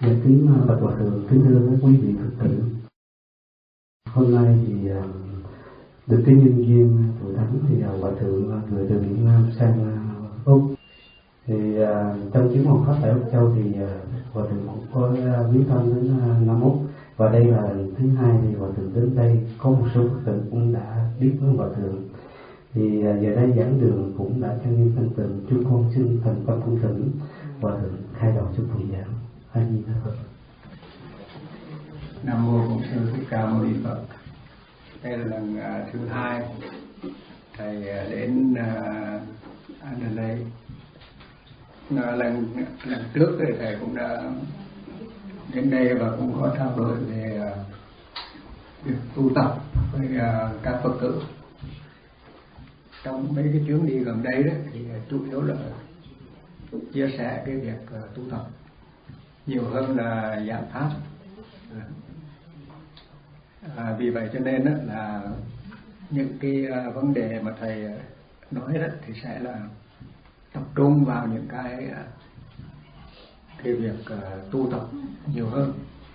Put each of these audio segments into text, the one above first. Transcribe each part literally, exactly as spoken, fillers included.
Kính bạch hòa thượng, kính thưa các quý vị Phật tử. Hôm nay thì được cái nhân duyên Hội Thánh thì hòa thượng gửi từ Việt Nam sang Úc. Thì trong chuyến một pháp tại Úc Châu thì hòa thượng cũng có viếng thăm đến Nam Úc, và đây là lần thứ hai thì hòa thượng đến đây. Có một số Phật tử cũng đã biết với hòa thượng. Thì giờ đây giảng đường cũng đã trang nghiêm thanh tịnh, chúng con xin thành tâm cung thỉnh hòa thượng khai đầu cho buổi giảng. A Di Đà Phật. Nam mô Bổn Sư Thích Ca Mâu Ni Phật. Đây là lần uh, thứ hai thầy uh, đến uh, Adelaide. Uh, lần lần trước thì thầy cũng đã đến đây và cũng có trao đổi về uh, việc tu tập với uh, các Phật tử. Trong mấy cái chuyến đi gần đây đó thì uh, chủ yếu là chia sẻ cái việc uh, tu tập nhiều hơn là giảng pháp. À, vì vậy cho nên đó là những cái uh, vấn đề mà thầy nói đó thì sẽ là tập trung vào những cái uh, cái việc uh, tu tập nhiều hơn.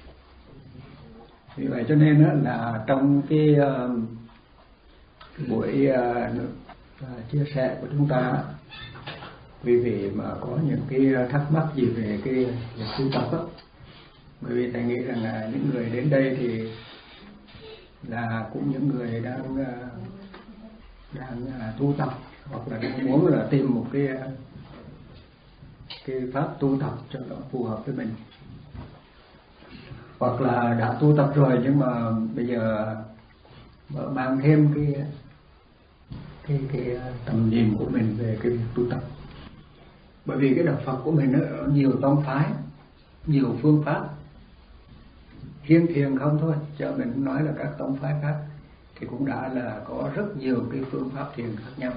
Vì vậy cho nên đó là trong cái, uh, cái buổi uh, uh, chia sẻ của chúng ta, quý vị mà có những cái thắc mắc gì về cái việc tu tập đó, bởi vì thầy nghĩ rằng là những người đến đây thì là cũng những người đang đang tu tập, hoặc là đang muốn là tìm một cái cái pháp tu tập cho nó phù hợp với mình, hoặc là đã tu tập rồi nhưng mà bây giờ mở mang thêm cái cái cái tầm nhìn của mình về cái việc tu tập. Bởi vì cái đạo Phật của mình nó nhiều tông phái, nhiều phương pháp. Riêng thiền không thôi, chứ mình nói là các tông phái khác thì cũng đã là có rất nhiều cái phương pháp thiền khác nhau.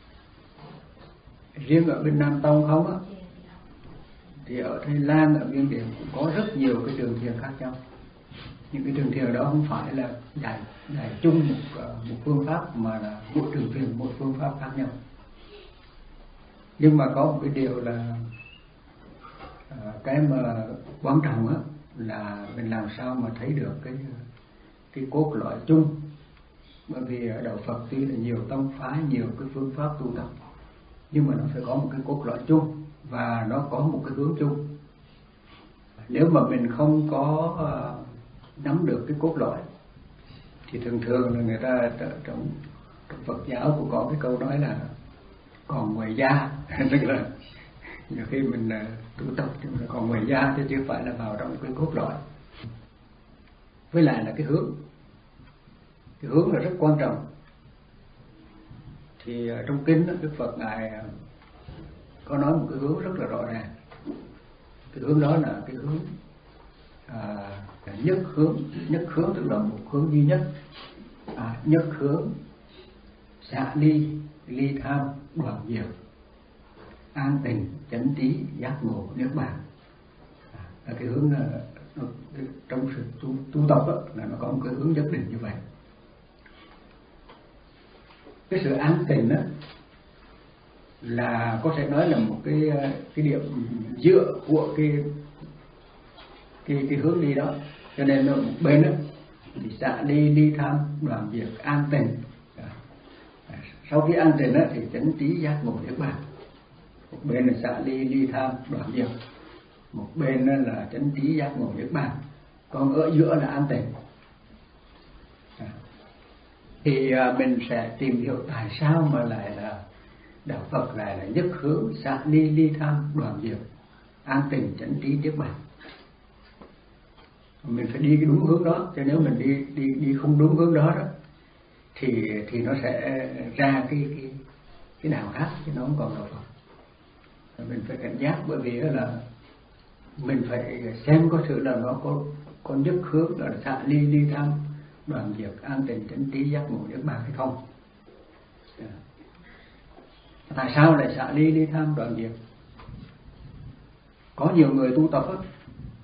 Riêng ở bên Nam Tông không á, thì ở Thái Lan, ở Miến Điện cũng có rất nhiều cái trường thiền khác nhau. Những cái trường thiền đó không phải là dạy, dạy chung một, một phương pháp, mà là mỗi trường thiền một phương pháp khác nhau. Nhưng mà có một cái điều là cái mà quan trọng á, là mình làm sao mà thấy được cái cái cốt lõi chung. Bởi vì ở đạo Phật tuy là nhiều tông phái, nhiều cái phương pháp tu tập, nhưng mà nó phải có một cái cốt lõi chung và nó có một cái hướng chung. Nếu mà mình không có uh, nắm được cái cốt lõi thì thường thường là người ta trong, trong Phật giáo cũng có cái câu nói là còn ngoài da, tức là nhiều khi mình uh, tu tập nhưng mà còn ngoài da chứ chưa phải là vào trong cái cốt lõi. Với lại là cái hướng, cái hướng là rất quan trọng. Thì uh, trong kinh đó, Đức Phật ngài uh, có nói một cái hướng rất là rõ ràng. Cái hướng đó là cái hướng uh, nhất hướng, nhất hướng tức là một hướng duy nhất. À, nhất hướng xả ly, ly tham, đoạn diệt, an tình, chánh trí, giác ngộ, niết bàn. À, cái hướng là, trong sự tu, tu tập đó, là nó có một cái hướng nhất định như vậy. Cái sự an tình đó là có thể nói là một cái cái điểm dựa của cái cái cái hướng đi đó. Cho nên ở một bên đó thì xả ly, ly tham, đoạn diệt, an tình. Sau khi an tình đó thì chánh trí, giác ngộ, niết bàn. Một bên là xả ly, ly tham, đoạn diệt, một bên là chánh trí, giác ngộ, niết bàn, còn ở giữa là an tịnh. Thì mình sẽ tìm hiểu tại sao mà lại là đạo Phật lại là nhất hướng xả ly, ly tham, đoạn diệt, an tịnh, chánh trí, niết bàn. Mình phải đi cái đúng hướng đó, chứ nếu mình đi đi đi không đúng hướng đó đó thì thì nó sẽ ra cái cái cái đạo khác, chứ nó không còn đạo Phật. Mình phải cảnh giác, bởi vì là mình phải xem có sự là nó có có nhất hướng là xả ly, ly tham, đoạn diệt, an tịnh, chánh trí, giác ngộ, niết bàn hay không. Tại sao lại xả ly, ly tham, đoạn diệt? Có nhiều người tu tập đó,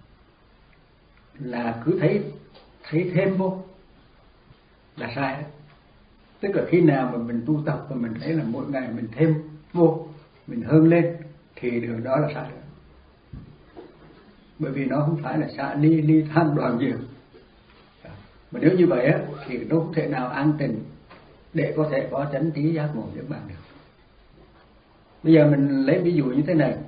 là cứ thấy thấy thêm vô là sai đó. Tức là khi nào mà mình tu tập và mình thấy là mỗi ngày mình thêm vô, mình hơn lên, thì điều đó là sai rồi. bởi vì nó không phải là xả ly ly tham đoàn diệt. Mà nếu như vậy á, thì nó không thể nào an tịnh để có thể có chánh trí giác ngộ niết bàn được. Bây giờ mình lấy ví dụ như thế này,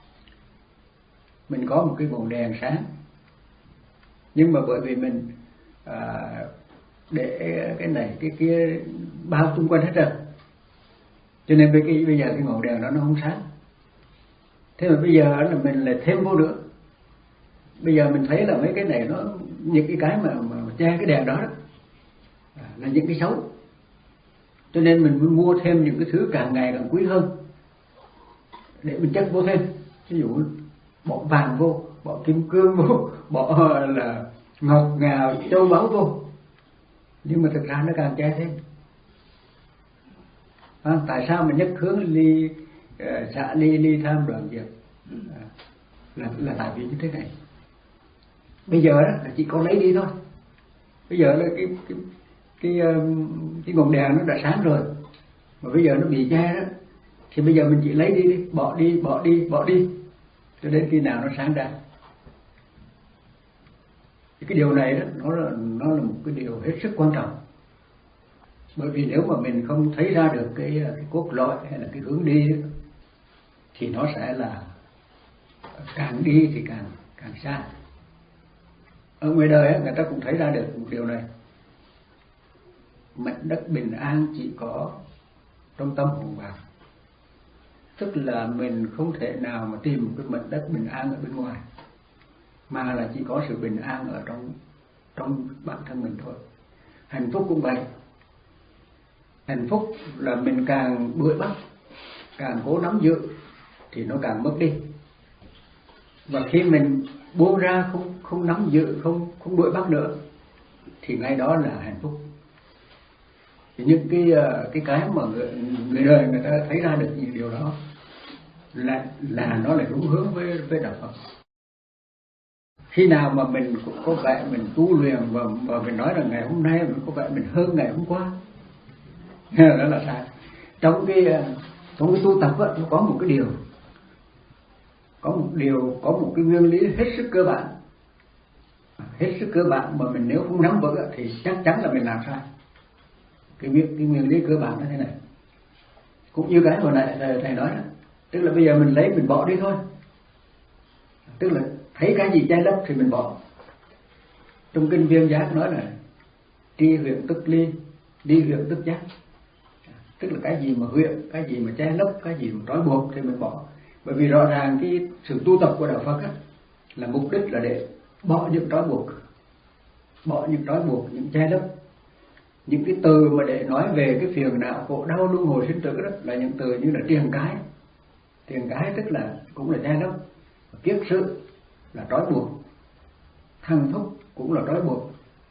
mình có một cái ngọn đèn sáng, nhưng mà bởi vì mình à, để cái này cái kia bao xung quanh hết rồi, cho nên bây, bây giờ cái ngọn đèn đó nó không sáng. Thế mà bây giờ là mình lại thêm vô nữa. Bây giờ mình thấy là mấy cái này nó, những cái cái mà, mà che cái đèn đó, đó là những cái xấu, cho nên mình muốn mua thêm những cái thứ càng ngày càng quý hơn để mình chất vô thêm. Ví dụ bỏ vàng vô, bỏ kim cương vô, bỏ là ngọc ngà châu báu vô, nhưng mà thực ra nó càng che thêm. À, tại sao mình nhất hướng ly xả ly ly tham đoạn diệt? À, là, là tại vì như thế này. Bây giờ đó là chỉ có lấy đi thôi. Bây giờ là cái cái cái cái ngọn đèn nó đã sáng rồi, mà bây giờ nó bị che đó, thì bây giờ mình chỉ lấy đi đi, bỏ đi, bỏ đi, bỏ đi, cho đến khi nào nó sáng ra. Thì cái điều này đó, nó là nó là một cái điều hết sức quan trọng. Bởi vì nếu mà mình không thấy ra được cái, cái cốt lõi hay là cái hướng đi đó, thì nó sẽ là càng đi thì càng càng xa. Ở ngoài đời người ta cũng thấy ra được một điều này. Mệnh đất bình an chỉ có trong tâm hồn bạn. Tức là mình không thể nào mà tìm một cái mệnh đất bình an ở bên ngoài, mà là chỉ có sự bình an ở trong trong bản thân mình thôi. Hạnh phúc cũng vậy. Hạnh phúc là mình càng đuổi bắt, càng cố nắm giữ thì nó càng mất đi. Và khi mình buông ra, không không nắm giữ, không không đuổi bắt nữa, thì ngay đó là hạnh phúc. Thì những cái cái cái mà người, người đời người ta thấy ra được những điều đó là là nó lại đúng hướng với với đạo Phật. Khi nào mà mình cũng có vẻ mình tu luyện và, và mình nói là ngày hôm nay mình có vẻ mình hơn ngày hôm qua, đó là sai. Trong cái trong cái tu tập đó, nó có một cái điều, có một điều, có một cái nguyên lý hết sức cơ bản, hết sức cơ bản mà mình nếu không nắm vững thì chắc chắn là mình làm sai. Cái nguyên cái nguyên lý cơ bản là thế này, cũng như cái hồi nãy thầy, thầy nói đó, tức là bây giờ mình lấy mình bỏ đi thôi. Tức là thấy cái gì che lấp thì mình bỏ. Trong kinh Viên Giác nói là tri huyện tức ly, ly huyện tức giác. Tức là cái gì mà huyện, cái gì mà che lấp, cái gì mà trói buộc thì mình bỏ. Bởi vì rõ ràng cái sự tu tập của đạo Phật á, là mục đích là để bỏ những trói buộc, bỏ những trói buộc, những che lấp. Những cái từ mà để nói về cái phiền não khổ đau luân hồi sinh tử đó là những từ như là triền cái. Triền cái tức là cũng là che lấp. Kiết sự là trói buộc, thăng thúc cũng là trói buộc.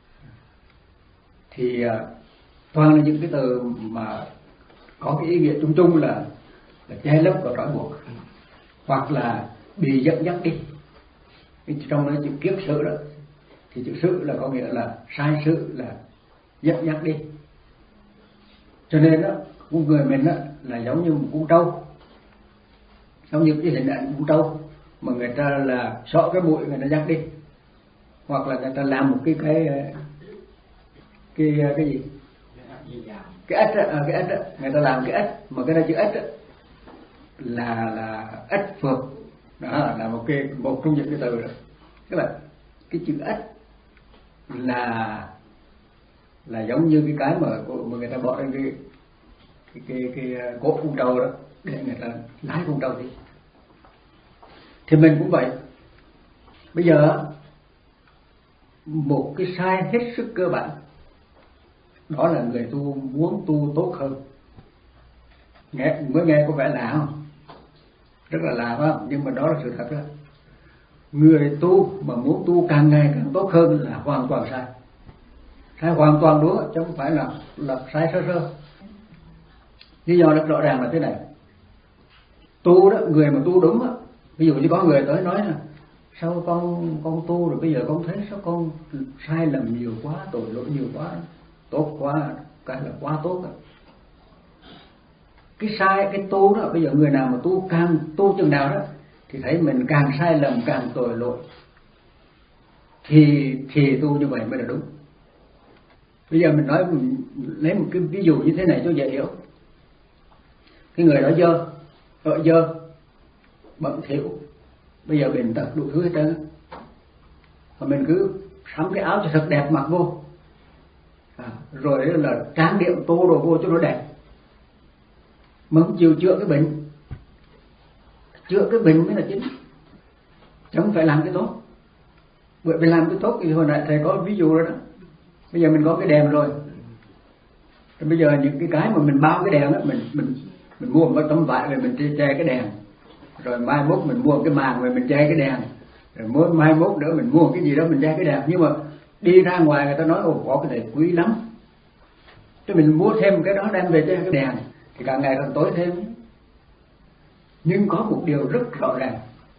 Thì uh, toàn là những cái từ mà có cái ý nghĩa chung chung là, là che lấp và trói buộc, hoặc là bị dẫn dắt đi. Trong đó chữ kiết sự đó, thì chữ sự là có nghĩa là sai sự, là dẫn dắt đi. Cho nên đó, con người mình đó, là giống như một con trâu, giống như cái hình ảnh con trâu mà người ta là xỏ cái bụi người ta dắt đi, hoặc là người ta làm một cái cái cái cái gì cái ếch đó, cái ếch đó, người ta làm cái ếch mà cái đó chữ ếch đó, là là ếch phược đó, là một cái một trong những cái từ đó. Tức là cái chữ ếch là là giống như cái cái mà mà người ta bỏ lên cái cái cái, cái, cái cốt con trâu đó để người ta lái con trâu đi. Thì mình cũng vậy. Bây giờ một cái sai hết sức cơ bản, đó là người tu muốn tu tốt hơn. Nghe mới nghe có vẻ lạ không? Rất là lạ phải không? Nhưng mà đó là sự thật đó. Người tu mà muốn tu càng ngày càng tốt hơn là hoàn toàn sai. Sai hoàn toàn đúng, chứ không phải là là sai sơ sơ. Lý do rất rõ ràng là thế này. Tu đó, người mà tu đúng đó, ví dụ như có người tới nói là sao con con tu rồi bây giờ con thấy sao con sai lầm nhiều quá, tội lỗi nhiều quá, tốt quá, cái là quá tốt rồi. Cái sai, cái tu đó, bây giờ người nào mà tu càng tu chừng nào đó thì thấy mình càng sai lầm, càng tội lỗi, thì thì tu như vậy mới là đúng. Bây giờ mình nói, mình lấy một cái ví dụ như thế này cho dễ hiểu. Cái người đó dơ, ở dơ, bẩn thỉu, bây giờ bệnh tật đủ thứ hết trơn, và mình cứ sắm cái áo cho thật đẹp mặc vô, à, rồi là trang điểm tô đồ vô cho nó đẹp, mà không chịu chữa cái bệnh. Chữa cái bệnh mới là chính, chứ không phải làm cái tốt. Bởi vì làm cái tốt thì hồi nãy thầy có ví dụ rồi đó. Bây giờ mình có cái đèn rồi, thì bây giờ những cái cái mà mình bao cái đèn đó, mình mình mình mua một tấm vải về mình che cái đèn, rồi mai mốt mình mua cái màn về mình che cái đèn, rồi mới mai mốt nữa mình mua cái gì đó mình che cái đèn. Nhưng mà đi ra ngoài người ta nói ồ có cái này quý lắm, cho mình mua thêm cái đó đem về che cái đèn thì càng ngày càng tối thêm. Nhưng có một điều rất rõ ràng,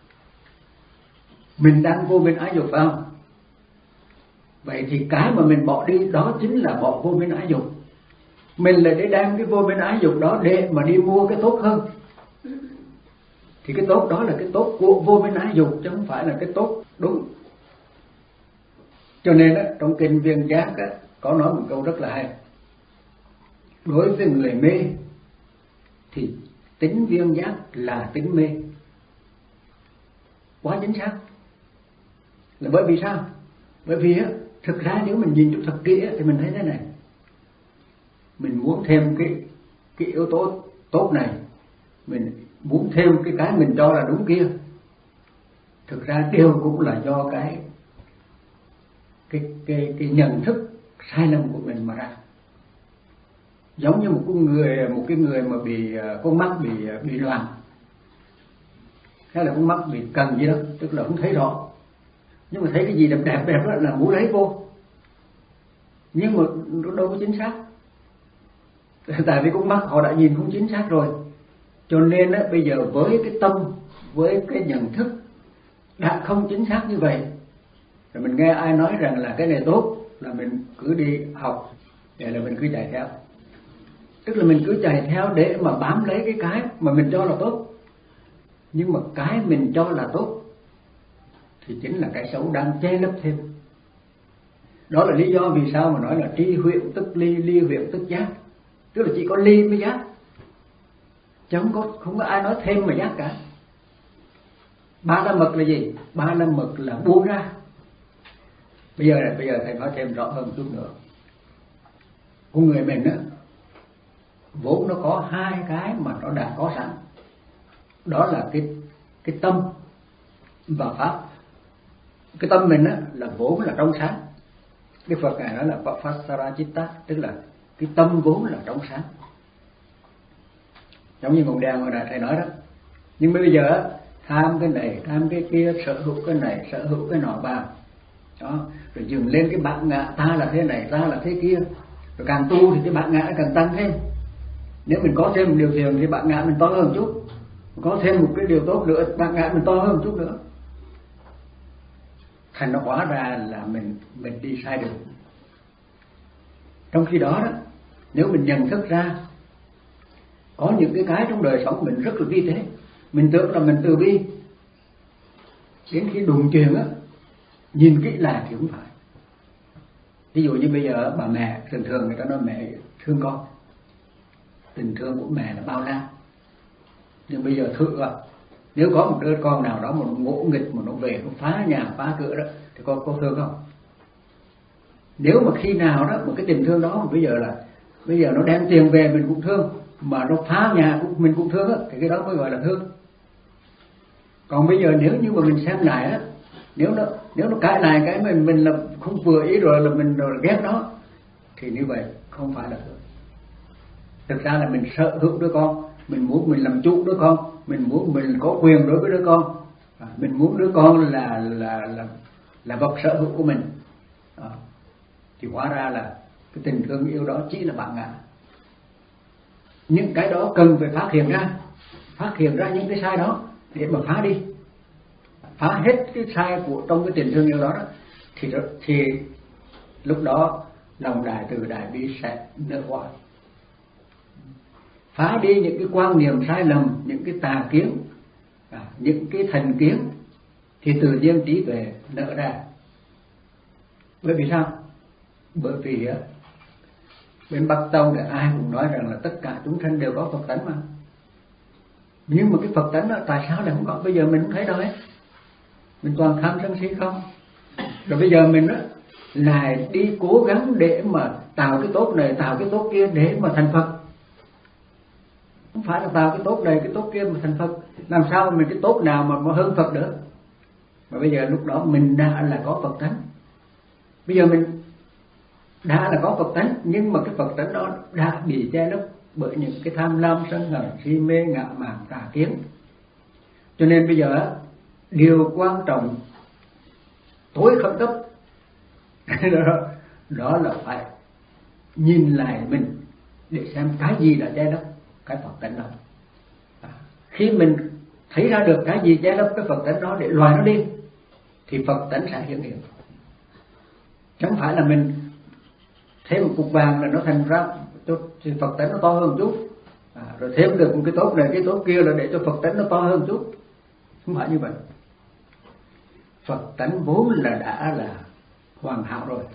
mình đang vô minh ái dục phải không? Vậy thì cái mà mình bỏ đi đó chính là bỏ vô minh ái dục. Mình lại để đem cái vô minh ái dục đó để mà đi mua cái tốt hơn, thì cái tốt đó là cái tốt của vô minh ái dục, chứ không phải là cái tốt đúng. Cho nên á, trong kinh Viên Giác á, có nói một câu rất là hay. Đối với người mê thì tính viên giác là tính mê. Quá chính xác. Là bởi vì sao? Bởi vì á, thực ra nếu mình nhìn cho thật kỹ á, thì mình thấy thế này. Mình muốn thêm cái, cái yếu tố tốt này, mình muốn thêm cái cái mình cho là đúng kia, thực ra đều cũng là do cái cái cái cái nhận thức sai lầm của mình mà ra. Giống như một con người một cái người mà bị con mắt bị bị loạn, hay là con mắt bị cần gì đó, tức là không thấy rõ, nhưng mà thấy cái gì đẹp đẹp đẹp đó là muốn lấy vô, nhưng mà nó đâu có chính xác. Tại vì con mắt họ đã nhìn không chính xác rồi. Cho nên á, bây giờ với cái tâm, với cái nhận thức đã không chính xác như vậy, rồi mình nghe ai nói rằng là cái này tốt là mình cứ đi học, để là mình cứ chạy theo. Tức là mình cứ chạy theo để mà bám lấy cái cái mà mình cho là tốt. Nhưng mà cái mình cho là tốt thì chính là cái xấu đang che lấp thêm. Đó là lý do vì sao mà nói là tri huyện tức ly, ly huyện tức giác. Tức là chỉ có ly mới giác, chứ không có, không có ai nói thêm mà giác cả. Ba la mật là gì? Ba la mật là buông ra. Bây giờ bây giờ thầy nói thêm rõ hơn chút nữa. Con người mình á, vốn nó có hai cái mà nó đã có sẵn. Đó là cái cái tâm và pháp. Cái tâm mình á là vốn là trong sáng. Đức Phật ngài nói là Papasarachitta, tức là cái tâm vốn là trong sáng. Giống như ngọn đèn hồi nãy thầy nói đó. Nhưng bây giờ á, tham cái này, tham cái kia, sở hữu cái này, sở hữu cái nọ vào. Đó, rồi dừng lên cái bản ngã ta là thế này, ta là thế kia. Rồi càng tu thì cái bản ngã càng tăng thêm. Nếu mình có thêm một điều thiền thì bản ngã mình to hơn chút. Có thêm một cái điều tốt nữa, bản ngã mình to hơn chút nữa. Thành nó hóa ra là mình mình đi sai đường. Trong khi đó, đó nếu mình nhận thức ra có những cái cái trong đời sống mình rất là vi tế, mình tưởng là mình từ bi, đến khi đụng chuyện á, nhìn kỹ lại thì không phải. Ví dụ như bây giờ bà mẹ, thường thường người ta nói mẹ thương con, tình thương của mẹ là bao la. Nhưng bây giờ thử à, nếu có một đứa con nào đó mà nó ngỗ nghịch, mà nó về nó phá nhà phá cửa đó, thì con có thương không? Nếu mà khi nào đó một cái tình thương đó bây giờ là bây giờ nó đem tiền về mình cũng thương, mà nó phá nhà cũng mình cũng thương á, thì cái đó mới gọi là thương. Còn bây giờ nếu như mà mình xem lại á, nếu nó nếu nó cãi lại cái mình mình là không vừa ý rồi là mình rồi ghét nó, thì như vậy không phải là thương. Thực ra là mình sở hữu đứa con, mình muốn mình làm chủ đứa con, mình muốn mình có quyền đối với đứa con, à, mình muốn đứa con là là là là vật sở hữu của mình, à, thì hóa ra là cái tình thương yêu đó chỉ là bản ngã. Những cái đó cần phải phát hiện ra, phát hiện ra những cái sai đó để mà phá đi, phá hết cái sai của trong cái tình thương yêu đó, đó thì thì lúc đó lòng đại từ đại bi sẽ nở hoa. Phá đi những cái quan niệm sai lầm, những cái tà kiến, à, những cái thành kiến, thì tự nhiên trí tuệ nở ra. Bởi vì sao? Bởi vì bên Bắc Tông thì ai cũng nói rằng là tất cả chúng sanh đều có Phật tánh mà. Nhưng mà cái Phật tánh đó tại sao lại không có? Bây giờ mình không thấy đâu ấy. Mình toàn tham sân si không. Rồi bây giờ mình đó lại đi cố gắng để mà tạo cái tốt này, tạo cái tốt kia để mà thành Phật. Không phải là tạo cái tốt này, cái tốt kia mà thành Phật. Làm sao mình cái tốt nào mà, mà hơn Phật nữa? Mà bây giờ lúc đó mình đã là có Phật tánh. Bây giờ mình đã là có Phật tánh, nhưng mà cái Phật tánh đó đã bị che lấp bởi những cái tham lam, sân hận, si mê, ngạ mạn, tà kiến. Cho nên bây giờ điều quan trọng tối khẩn cấp đó, đó là phải nhìn lại mình để xem cái gì đã che lấp cái Phật tánh đó. À, khi mình thấy ra được cái gì che lấp cái Phật tánh đó để loại nó đi thì Phật tánh sẽ hiện hiện. Chẳng phải là mình thêm một cục vàng là nó thành ra thì Phật tánh nó to hơn chút, à, rồi thêm được một cái tốt này cái tốt kia là để cho Phật tánh nó to hơn chút. Không phải như vậy. Phật tánh vốn là đã là hoàn hảo rồi,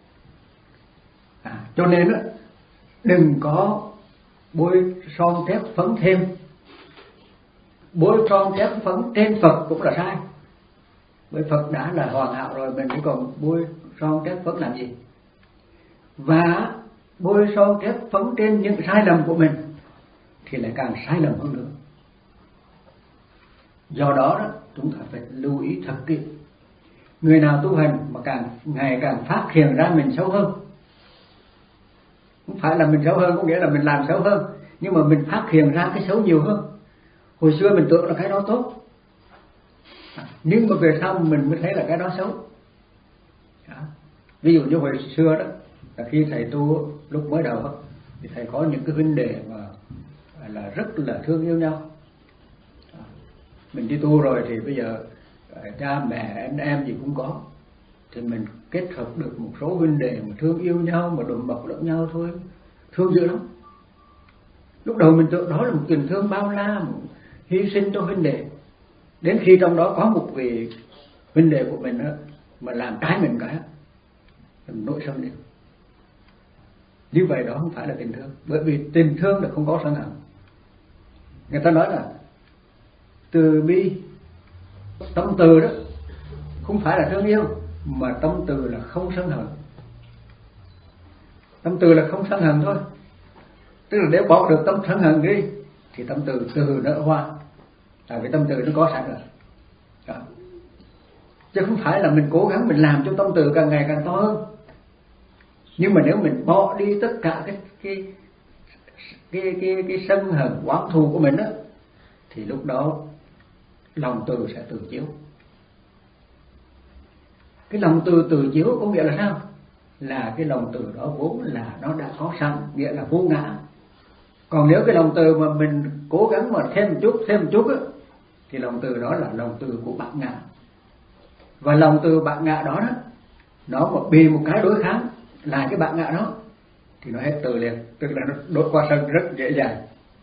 à, cho nên đó, đừng có bôi son thép phấn thêm. Bôi son thép phấn trên Phật cũng là sai. Bởi Phật đã là hoàn hảo rồi, mình chỉ còn bôi son thép phấn làm gì? Và bôi son thép phấn trên những sai lầm của mình thì lại càng sai lầm hơn nữa. Do đó, đó chúng ta phải lưu ý thật kỹ. Người nào tu hành mà càng ngày càng phát hiện ra mình xấu hơn, không phải là mình xấu hơn có nghĩa là mình làm xấu hơn, nhưng mà mình phát hiện ra cái xấu nhiều hơn. Hồi xưa mình tưởng là cái đó tốt, nhưng mà về sau mình mới thấy là cái đó xấu. Đó. Ví dụ như hồi xưa đó, là khi thầy tu lúc mới đầu đó, thì thầy có những cái huynh đệ mà là rất là thương yêu nhau. Đó. Mình đi tu rồi thì bây giờ cha mẹ anh em gì cũng có, thì mình kết hợp được một số huynh đệ mà thương yêu nhau, mà đùm bọc lẫn nhau thôi, thương dữ lắm. Lúc đầu mình tưởng đó là một tình thương bao la, một hy sinh cho huynh đệ. Đến khi trong đó có một vị huynh đệ của mình đó, mà làm trái mình cái, mình nổi sân lên. Như vậy đó không phải là tình thương, bởi vì tình thương là không có sân hận. Người ta nói là từ bi, tâm từ đó không phải là thương yêu, mà tâm từ là không sân hận. Tâm từ là không sân hận thôi. Tức là nếu bỏ được tâm sân hận đi thì tâm từ từ nở hoa. Tại vì tâm từ nó có sẵn rồi. Đó. Chứ không phải là mình cố gắng mình làm cho tâm từ càng ngày càng to hơn. Nhưng mà nếu mình bỏ đi tất cả cái cái cái cái, cái sân hận oán thù của mình đó, thì lúc đó lòng từ sẽ tự chiếu. Cái lòng từ tự chiếu có nghĩa là sao? Là cái lòng từ đó vốn là nó đã có sẵn, nghĩa là vô ngã. Còn nếu cái lòng từ mà mình cố gắng mà thêm một chút, thêm một chút á, thì lòng từ đó là lòng từ của bát ngã. Và lòng từ bát ngã đó đó, nó mà bị một cái đối kháng là cái bát ngã đó, thì nó hết từ liền, tức là nó đốt qua sân rất dễ dàng.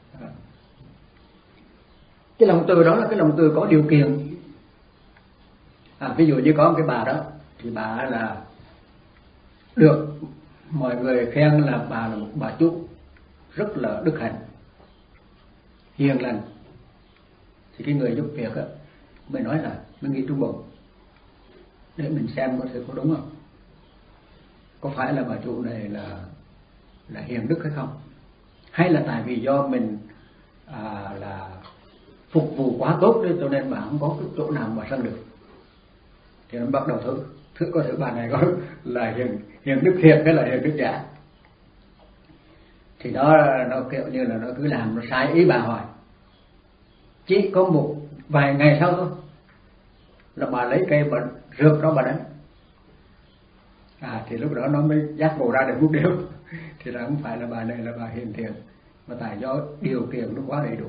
Cái lòng từ đó là cái lòng từ có điều kiện. À, ví dụ như có một cái bà đó, thì bà là được mọi người khen là bà là một bà chú rất là đức hạnh, hiền lành. Thì cái người giúp việc á, mới nói là mới nghĩ trong bụng để mình xem có thể có đúng không, có phải là bà chủ này là là hiền đức hay không, hay là tại vì do mình à, là phục vụ quá tốt đấy, cho nên bà không có cái chỗ nào mà sân được. Thì nó bắt đầu thử thử có thử bà này có là hiền hiền đức thiệt hay là hiền đức giả. Thì đó nó kiểu như là nó cứ làm nó sai ý bà hoài. Chỉ có một vài ngày sau thôi là bà lấy cây bà rượt đó bà đánh. À thì lúc đó nó mới giác ngộ ra được một điều, thì là không phải là bà này là bà hiền thiện, mà tại do điều kiện nó quá đầy đủ.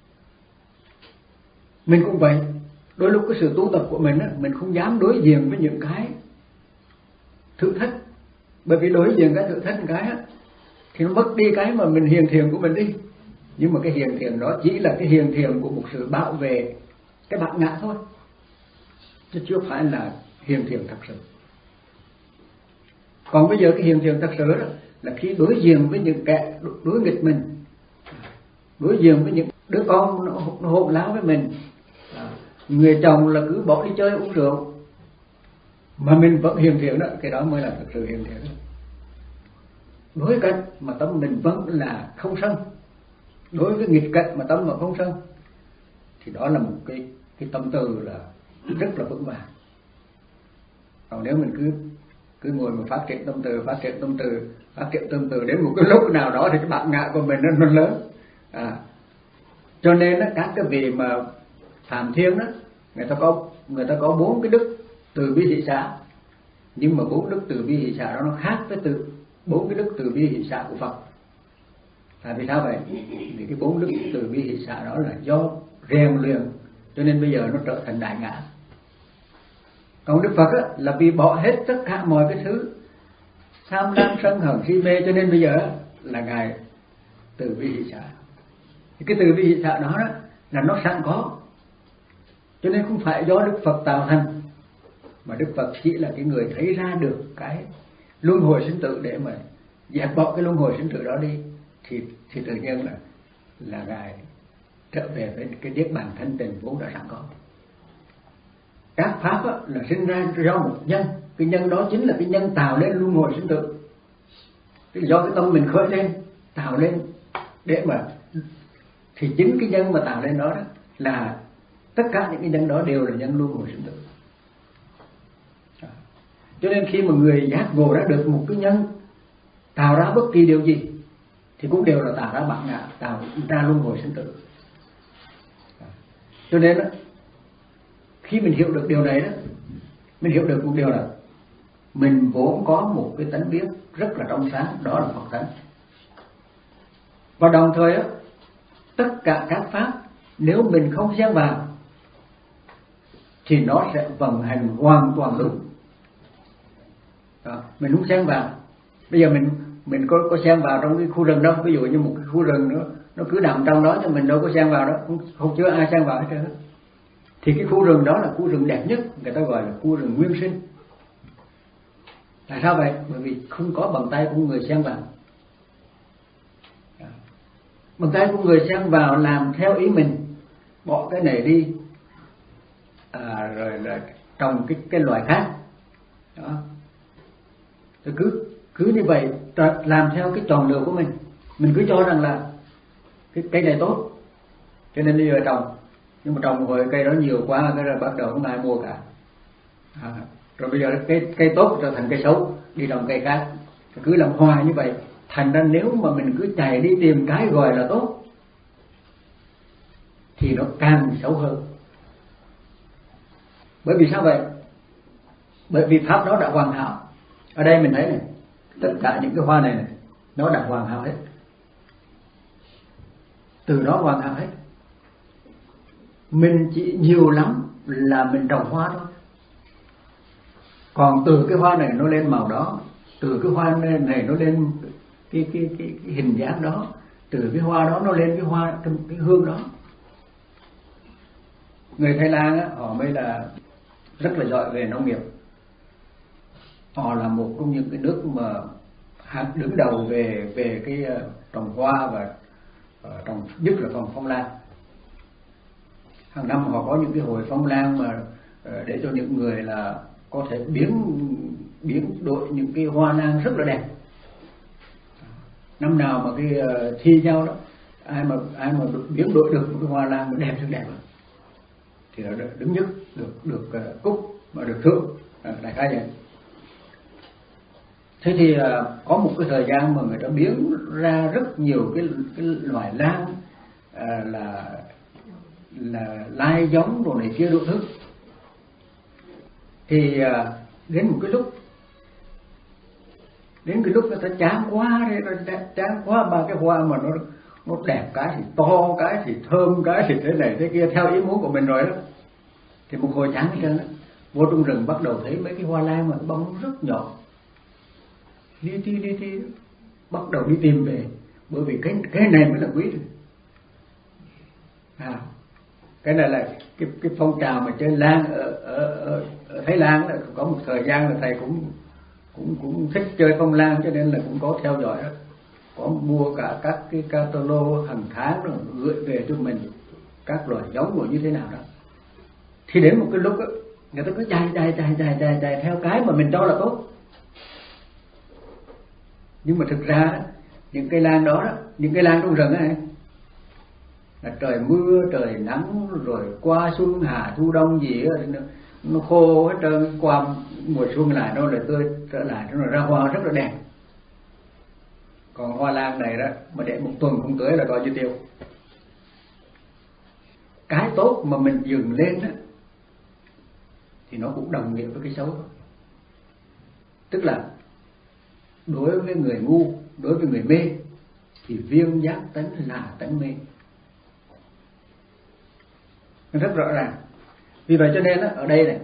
Mình cũng vậy, đôi lúc cái sự tu tập của mình á, mình không dám đối diện với những cái thử thách, bởi vì đối diện cái thử thách cái á, thì nó mất đi cái mà mình hiền thiện của mình đi. Nhưng mà cái hiền thiện đó chỉ là cái hiền thiện của một sự bảo vệ cái bát ngã thôi, chứ chưa phải là hiền thiện thật sự. Còn bây giờ cái hiện tượng thật sự đó là khi đối diện với những kẻ đối nghịch mình, đối diện với những đứa con nó, nó hỗn láo với mình, người chồng là cứ bỏ đi chơi uống rượu mà mình vẫn hiền thiện đó, cái đó mới là thật sự hiền thiện. Đối cảnh mà tâm mình vẫn là không sân, đối với nghịch cảnh mà tâm mà không sân, thì đó là một cái cái tâm từ là rất là vững vàng. Còn nếu mình cứ cứ ngồi mà phát triển tâm từ, phát triển tâm từ, phát triển tâm từ đến một cái lúc nào đó thì cái bản ngã của mình nó lớn. À, cho nên đó, các cái vị mà Phạm Thiên đó, người ta có người ta có bốn cái đức từ bi hỷ xả, nhưng mà bốn đức từ bi hỷ xả đó nó khác với từ bốn cái đức từ bi hỷ xả của Phật. Tại vì sao vậy? Vì cái bốn đức từ bi hỷ xả đó là do rèn luyện, cho nên bây giờ nó trở thành đại ngã. Còn Đức Phật á, là vì bỏ hết tất cả mọi cái thứ tham lam sân hận si mê, cho nên bây giờ là ngài từ bi hỷ xả. Cái từ bi hỷ xả đó, đó là nó sẵn có, cho nên không phải do Đức Phật tạo thành, mà Đức Phật chỉ là cái người thấy ra được cái luân hồi sinh tử để mà dẹp bỏ cái luân hồi sinh tử đó đi, thì thì tự nhiên là là ngài trở về với cái niết bàn thanh tịnh vốn đã sẵn có. Các pháp á, là sinh ra do một nhân, cái nhân đó chính là cái nhân tạo lên luân hồi sinh tử, do cái tâm mình khởi lên tạo lên để mà, thì chính cái nhân mà tạo lên đó, đó là tất cả những cái nhân đó đều là nhân luân hồi sinh tử. Cho nên khi mà người giác ngộ ra được một cái nhân tạo ra bất kỳ điều gì thì cũng đều là tạo ra bản ngã, tạo ra luân hồi sinh tử. Cho nên đó, khi mình hiểu được điều này đó, mình hiểu được một điều là mình vốn có một cái tánh biết rất là trong sáng, đó là Phật tánh. Và đồng thời đó, tất cả các pháp nếu mình không xen vào thì nó sẽ vận hành hoàn toàn đúng. Đó, mình không xen vào. Bây giờ mình mình có có xen vào trong cái khu rừng đâu, ví dụ như một cái khu rừng nó nó cứ nằm trong đó, cho mình đâu có xen vào đó, không, không chứa ai xen vào hết trơn. Thì cái khu rừng đó là khu rừng đẹp nhất, người ta gọi là khu rừng nguyên sinh. Tại sao vậy? Bởi vì không có bàn tay của người xen vào. Bàn tay của người xen vào làm theo ý mình, bỏ cái này đi, à, rồi là trồng cái cái loại khác. Đó. Rồi cứ cứ như vậy làm theo cái chọn lựa của mình, mình cứ cho rằng là cái cây này tốt, cho nên bây giờ trồng. Nhưng mà trồng rồi cây đó nhiều quá, cái rồi bắt đầu không ai mua cả. À, rồi bây giờ cây cây tốt trở thành cây xấu, đi trồng cây khác, cứ làm hoài như vậy. Thành ra nếu mà mình cứ chạy đi tìm cái gọi là tốt thì nó càng xấu hơn. Bởi vì sao vậy? Bởi vì pháp đó đã hoàn hảo. Ở đây mình thấy này, tất cả những cái hoa này này nó đã hoàn hảo hết, từ nó hoàn hảo hết. Mình chỉ nhiều lắm là mình trồng hoa thôi. Còn từ cái hoa này nó lên màu đó, từ cái hoa này nó lên cái cái cái, cái hình dáng đó, từ cái hoa đó nó lên cái hoa cái, cái hương đó. Người Thái Lan á, họ mới là rất là giỏi về nông nghiệp. Họ là một trong những cái nước mà hạt đứng đầu về về cái trồng hoa và uh, trồng nhất là trồng phong lan. Hàng năm họ có những cái hội phong lan mà uh, để cho những người là có thể biến biến đổi những cái hoa lan rất là đẹp. Năm nào mà cái uh, thi nhau đó, ai mà ai mà biến đổi được một cái hoa lan đẹp rất đẹp thì là đứng nhất, được được uh, cúc mà được thưởng, uh, đại khái vậy. Thế thì uh, có một cái thời gian mà người ta biến ra rất nhiều cái cái loài lan uh, là là lai giống đồ này kia đủ thứ. Thì uh, đến một cái lúc đến cái lúc người ta chán quá đấy, nó chán quá ba cái hoa mà nó nó đẹp cái thì to, cái thì thơm, cái thì thế này thế kia theo ý muốn của mình rồi đó. Thì một hồi chán hết trơn đó, vô trong rừng bắt đầu thấy mấy cái hoa lan mà cái bông rất nhỏ, đi đi đi đi bắt đầu đi tìm về, bởi vì cái cái này mới là quý rồi. À, cái này là cái cái phong trào mà chơi lan ở ở ở, ở Thái Lan là có một thời gian là thầy cũng cũng cũng thích chơi phong lan cho nên là cũng có theo dõi đó, có mua cả các cái catalog hàng tháng rồi gửi về cho mình các loại giống rồi như thế nào đó. Thì đến một cái lúc đó, người ta cứ chạy chạy chạy chạy chạy chạy theo cái mà mình cho là tốt. Nhưng mà thực ra đó, những cây lan đó, đó những cây lan trong rừng này là trời mưa trời nắng rồi qua xuân hạ thu đông gì đó, nó, nó khô hết trơn, qua mùa xuân lại nó lại tươi trở lại, nó ra hoa rất là đẹp. Còn hoa lan này đó mà để một tuần không tưới là coi như tiêu. Cái tốt mà mình dừng lên đó thì nó cũng đồng nghĩa với cái xấu. Tức là đối với người ngu, đối với người mê thì viên giác tánh là tánh mê. Nó rất rõ ràng. Vì vậy cho nên đó, ở đây này,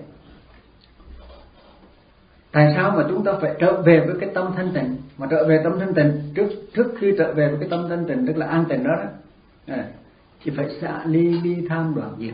tại sao mà chúng ta phải trở về với cái tâm thanh tịnh? Mà trở về tâm thanh tịnh, trước trước khi trở về với cái tâm thanh tịnh tức là an tịnh đó, đó à, thì phải xả ly ly tham đoạn diệt.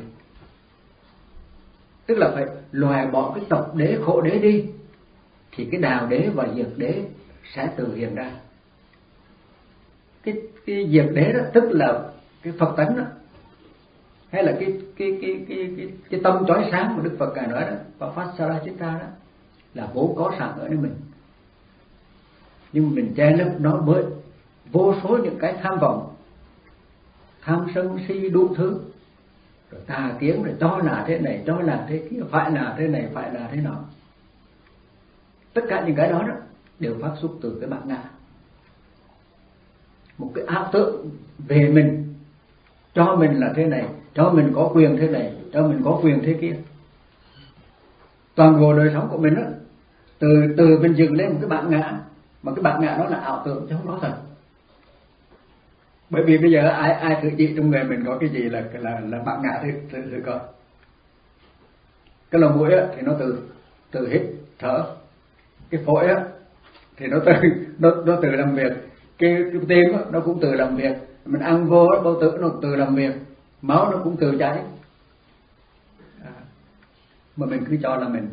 Tức là phải loại bỏ cái tập đế khổ đế đi, thì cái đạo đế và diệt đế sẽ tự hiện ra. Cái cái diệt đế đó tức là cái Phật tánh đó, hay là cái cái cái cái cái, cái tâm chói sáng mà Đức Phật ngài nói đó, và phát sara chitta đó, là vốn có sẵn ở nơi mình, nhưng mình che lấp nó bởi vô số những cái tham vọng, tham sân si đủ thứ, rồi tà kiến, rồi cho là thế này, cho là thế kia, phải là thế này, phải là thế nọ. Tất cả những cái đó, đó đều phát xuất từ cái bản ngã, một cái ảo tưởng về mình, cho mình là thế này, cho mình có quyền thế này, cho mình có quyền thế kia. Toàn bộ đời sống của mình đó, từ từ mình dựng lên một cái bản ngã, mà cái bản ngã đó là ảo tưởng chứ không có thật. Bởi vì bây giờ ai ai thử chỉ trong người mình có cái gì là là là bản ngã thì thử, thử coi. Cái lỗ mũi á thì nó từ từ hít thở, cái phổi á thì nó từ nó nó từ làm việc, cái cái tim á nó cũng từ làm việc, mình ăn vô bao tử nó từ làm việc, máu nó cũng từ chảy. À, mà mình cứ cho là mình.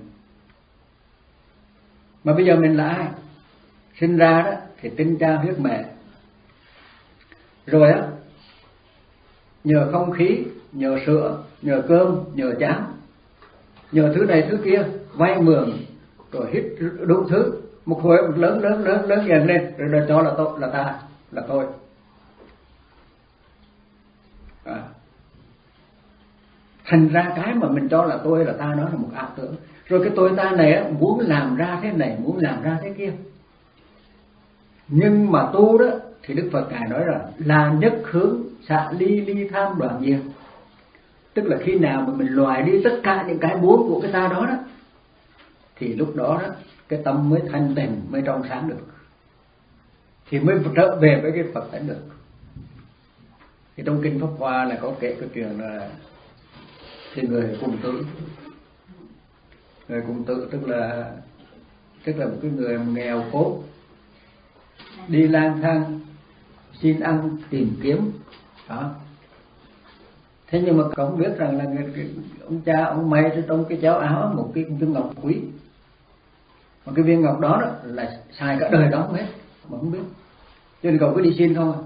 Mà bây giờ mình là ai? Sinh ra đó thì tinh cha huyết mẹ, rồi á nhờ không khí, nhờ sữa, nhờ cơm, nhờ cháo, nhờ thứ này thứ kia vay mượn rồi hít đủ thứ, một hồi một lớn lớn lớn lớn dần lên rồi là cho là tôi, là ta, là tôi. À, thành ra cái mà mình cho là tôi là ta đó là một ảo tưởng. Rồi cái tôi ta này á, muốn làm ra thế này, muốn làm ra thế kia. Nhưng mà tu đó thì Đức Phật ngài nói rằng là nhất hướng xả ly ly tham đoạn diệt. Tức là khi nào mà mình loại đi tất cả những cái muốn của cái ta đó đó, thì lúc đó đó cái tâm mới thanh tịnh, mới trong sáng được, thì mới trở về với cái Phật tánh được. Thì trong kinh Pháp Hoa là có kể cái chuyện là thì người cùng tử, người cùng tử tức là tức là một cái người nghèo khổ đi lang thang xin ăn tìm kiếm đó. Thế nhưng mà cậu không biết rằng là ông cha ông may trong cái cháo áo một cái viên ngọc quý, mà cái viên ngọc đó, đó là xài cả đời đó không hết mà không biết, cho nên cậu cứ đi xin không à.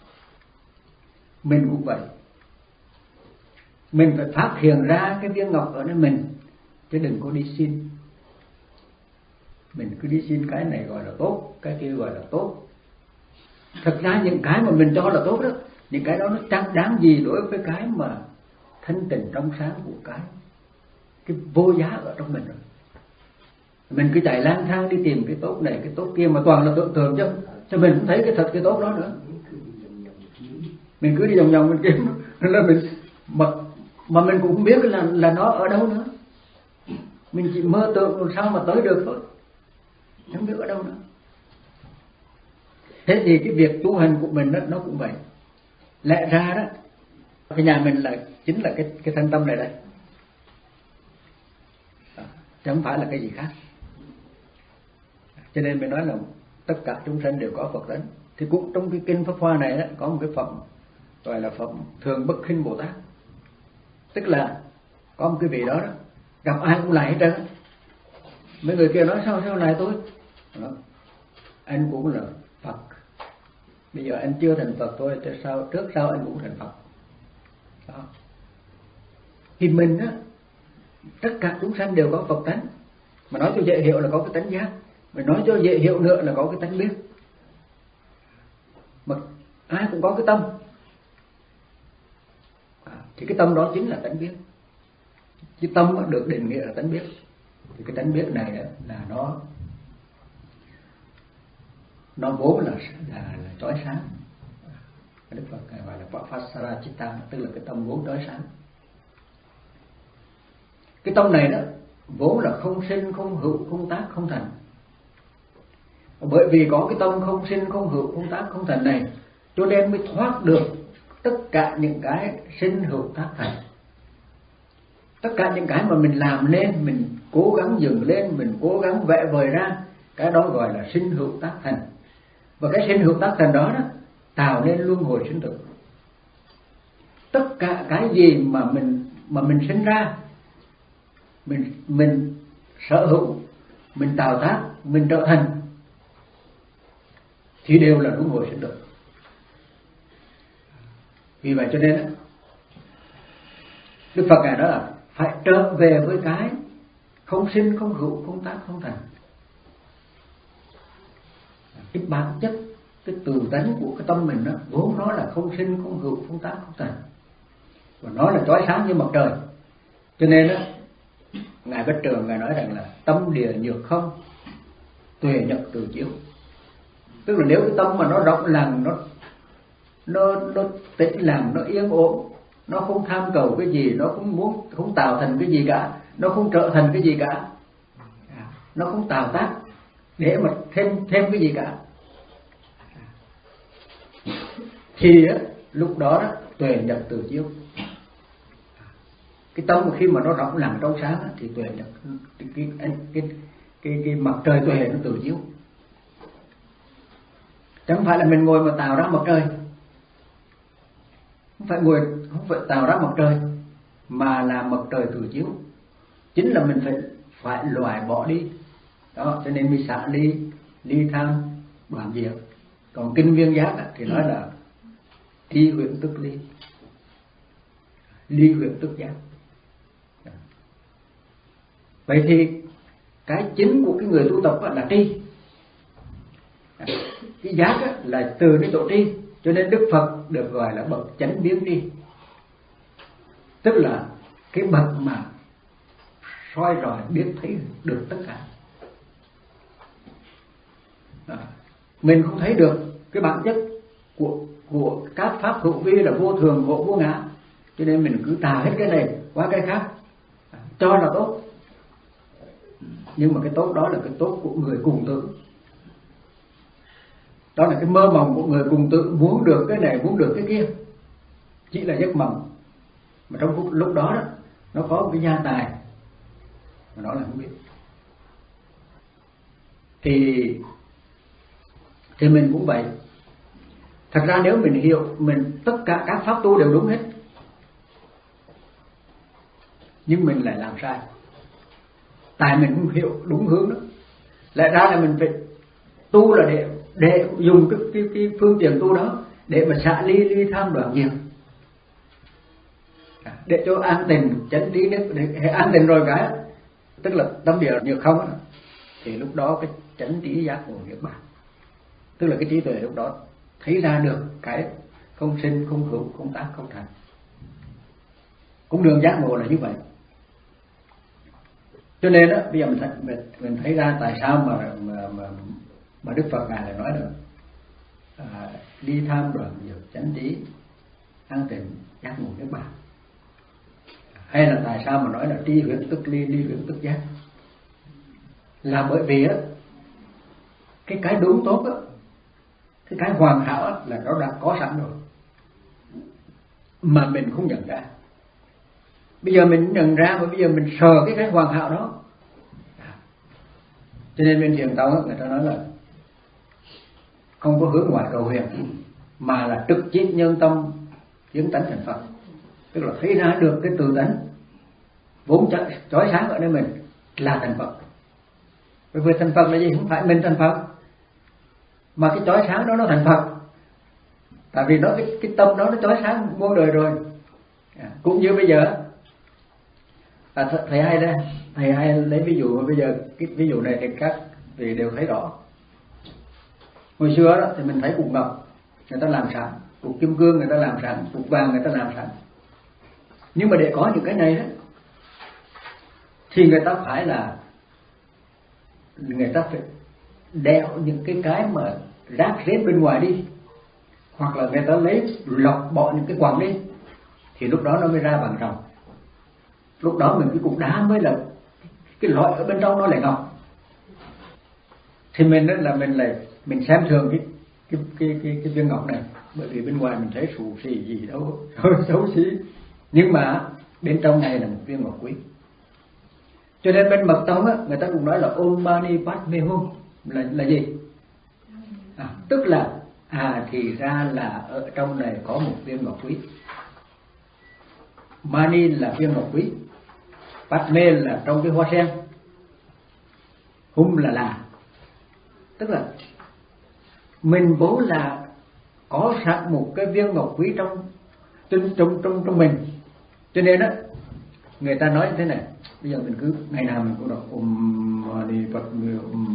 Mình cũng vậy, mình phải phát hiện ra cái viên ngọc ở nơi mình, chứ đừng có đi xin. Mình cứ đi xin cái này gọi là tốt, cái kia gọi là tốt. Thật ra những cái mà mình cho là tốt đó, những cái đó nó chẳng đáng gì đối với cái mà thanh tịnh trong sáng của cái cái vô giá ở trong mình rồi. Mình cứ chạy lang thang đi tìm cái tốt này cái tốt kia mà toàn là tưởng tượng chứ, cho mình không thấy cái thật cái tốt đó nữa. Mình cứ đi vòng vòng mình kiếm là mình mà mà mình cũng không biết là là nó ở đâu nữa. Mình chỉ mơ tưởng làm sao mà tới được thôi, không biết ở đâu nữa. Thế thì cái việc tu hành của mình đó, nó cũng vậy. Lẽ ra đó cái nhà mình là chính là cái cái thân tâm này đây, chứ không phải là cái gì khác. Cho nên mình nói là tất cả chúng sanh đều có Phật tánh. Thì cũng trong cái kinh Pháp Hoa này đó, có một cái phẩm gọi là phẩm Thường Bất Khinh Bồ Tát. Tức là có một cái vị đó, đó gặp ai cũng lại hết trơn. Mấy người kia nói sao sao lại tôi, đó. Anh cũng là Phật. Bây giờ anh chưa thành Phật thôi, tại sao trước sau anh cũng thành Phật đó. Thì mình á, tất cả chúng sanh đều có Phật tánh. Mà nói cho dễ hiểu là có cái tánh giác, mà nói cho dễ hiểu nữa là có cái tánh biết. Mà ai cũng có cái tâm à, thì cái tâm đó chính là tánh biết. Cái tâm được định nghĩa là tánh biết. Thì cái tánh biết này là nó nó vốn là là, là chói sáng. Đức Phật gọi là Vapasara Chitta, tức là cái tâm vốn chói sáng. Cái tâm này đó vốn là không sinh, không hữu, không tác, không thành. Bởi vì có cái tâm không sinh, không hữu, không tác, không thành này, cho nên mới thoát được tất cả những cái sinh hữu tác thành. Tất cả những cái mà mình làm nên, mình cố gắng dựng lên, mình cố gắng vẽ vời ra, cái đó gọi là sinh hữu tác thành. Và cái sinh hữu tác thành đó, đó tạo nên luân hồi sinh tử. Tất cả cái gì mà mình mà mình sinh ra, mình mình sở hữu, mình tạo tác, mình trở thành, thì đều là luân hồi sinh tử. Vì vậy cho nên Đức Phật ngài đó là phải trở về với cái không sinh, không hữu, không tác, không thành. Cái bản chất, cái từ tánh của cái tâm mình đó, vốn nó là không sinh, không hữu, không tác, không thành, và nó là chói sáng như mặt trời. Cho nên đó, ngài Bách Trường ngài nói rằng là tâm địa nhược không, tuệ nhật từ chiếu. Tức là nếu cái tâm mà nó rộng lặng, nó nó nó tĩnh lặng, nó yên ổn, nó không tham cầu cái gì, nó không muốn không tạo thành cái gì cả, nó không trở thành cái gì cả, nó không tạo tác để mà thêm thêm cái gì cả, thì á, lúc đó, đó tuệ nhật từ chiếu. Cái tâm khi mà nó rộng lặng trong sáng á, thì tuệ nhật cái cái cái cái, cái, cái mặt trời tuệ nó từ chiếu. Chẳng phải là mình ngồi mà tạo ra mặt trời, không phải ngồi không phải tạo ra mặt trời, mà là mặt trời từ chiếu. Chính là mình phải phải loại bỏ đi đó, cho nên mình xả ly ly tham đoạn diệt. Còn kinh Viên Giác thì nói là tri huyễn tức ly, ly huyễn tức giác. Vậy thì cái chính của cái người tu tập là tri, cái giác là từ cái chỗ tri, cho nên Đức Phật được gọi là bậc chánh biến tri, tức là cái bậc mà soi rọi biết thấy được tất cả. À, mình không thấy được cái bản chất của của các pháp hữu vi là vô thường, vô vô ngã, cho nên mình cứ tà hết cái này qua cái khác, à, cho là tốt. Nhưng mà cái tốt đó là cái tốt của người cùng tử, đó là cái mơ mộng của người cùng tử, muốn được cái này, muốn được cái kia, chỉ là giấc mộng. Mà trong lúc đó, đó nó có một cái gia tài mà nó là không biết. Thì thì mình cũng vậy. Thật ra nếu mình hiểu mình tất cả các pháp tu đều đúng hết, nhưng mình lại làm sai, tại mình không hiểu đúng hướng đó. Lại ra là mình phải tu là để để dùng cái, cái, cái phương tiện tu đó để mà xả ly ly tham đoạn diệt, để cho an tình chánh trí nhất. Để an tình rồi cái tức là tâm địa nhược không đó, thì lúc đó cái chánh trí giác ngộ niết bàn, tức là cái trí tuệ lúc đó thấy ra được cái không sinh, không hữu, không tác, không thành. Cũng đường giác ngộ là như vậy. Cho nên đó, bây giờ mình thấy, mình, mình thấy ra tại sao mà mà mà, mà Đức Phật ngài lại nói được à, ly tham đoạn diệt chánh trí an tịnh giác ngộ niết bàn, hay là tại sao mà nói là tri huyễn tức ly, ly huyễn tức giác, là bởi vì á cái cái đúng tốt á, cái cái hoàn hảo á, là nó đã có sẵn rồi mà mình không nhận ra. Bây giờ mình nhận ra, mà bây giờ mình sờ cái cái hoàn hảo đó. Cho nên bên Thiền Tông người ta nói là không có hướng ngoại cầu huyền, mà là trực chiết nhân tâm chứng tánh thành Phật. Tức là thấy ra được cái từ tánh vốn chói sáng ở nơi mình là thành Phật. Bởi vì thành Phật là gì? Không phải mình thành Phật, mà cái chói sáng đó nó thành Phật. Tại vì nó cái, cái tâm đó nó chói sáng muôn đời rồi. À, cũng như bây giờ à, th thầy hay đây, thầy hay lấy ví dụ, bây giờ cái ví dụ này thì các vị đều thấy rõ. Hồi xưa đó thì mình thấy cục ngọc người ta làm sẵn, cục kim cương người ta làm sẵn, cục vàng người ta làm sẵn. Nhưng mà để có những cái này đó thì người ta phải là người ta phải đeo những cái cái mà rác rết bên ngoài đi, hoặc là người ta lấy lọc bỏ những cái quặng đi, thì lúc đó nó mới ra bằng rồng. Lúc đó mình cái cục đá mới là cái loại ở bên trong nó lại ngọc. Thì mình đó là mình lại mình xem thường cái cái cái cái, cái viên ngọc này, bởi vì bên ngoài mình thấy xù xì gì đâu xấu xí, nhưng mà bên trong này là một viên ngọc quý. Cho nên bên mật tông á, người ta cũng nói là Om Mani Padme Hum là là gì? À, tức là à thì ra là ở trong này có một viên ngọc quý. Mani là viên ngọc quý, Padme là trong cái hoa sen, Hum là là, tức là mình vốn là có sẵn một cái viên ngọc quý trong trong trong trong, trong mình. Cho nên á, người ta nói như thế này, bây giờ mình cứ ngày nào mình cũng đọc Om Mani Padme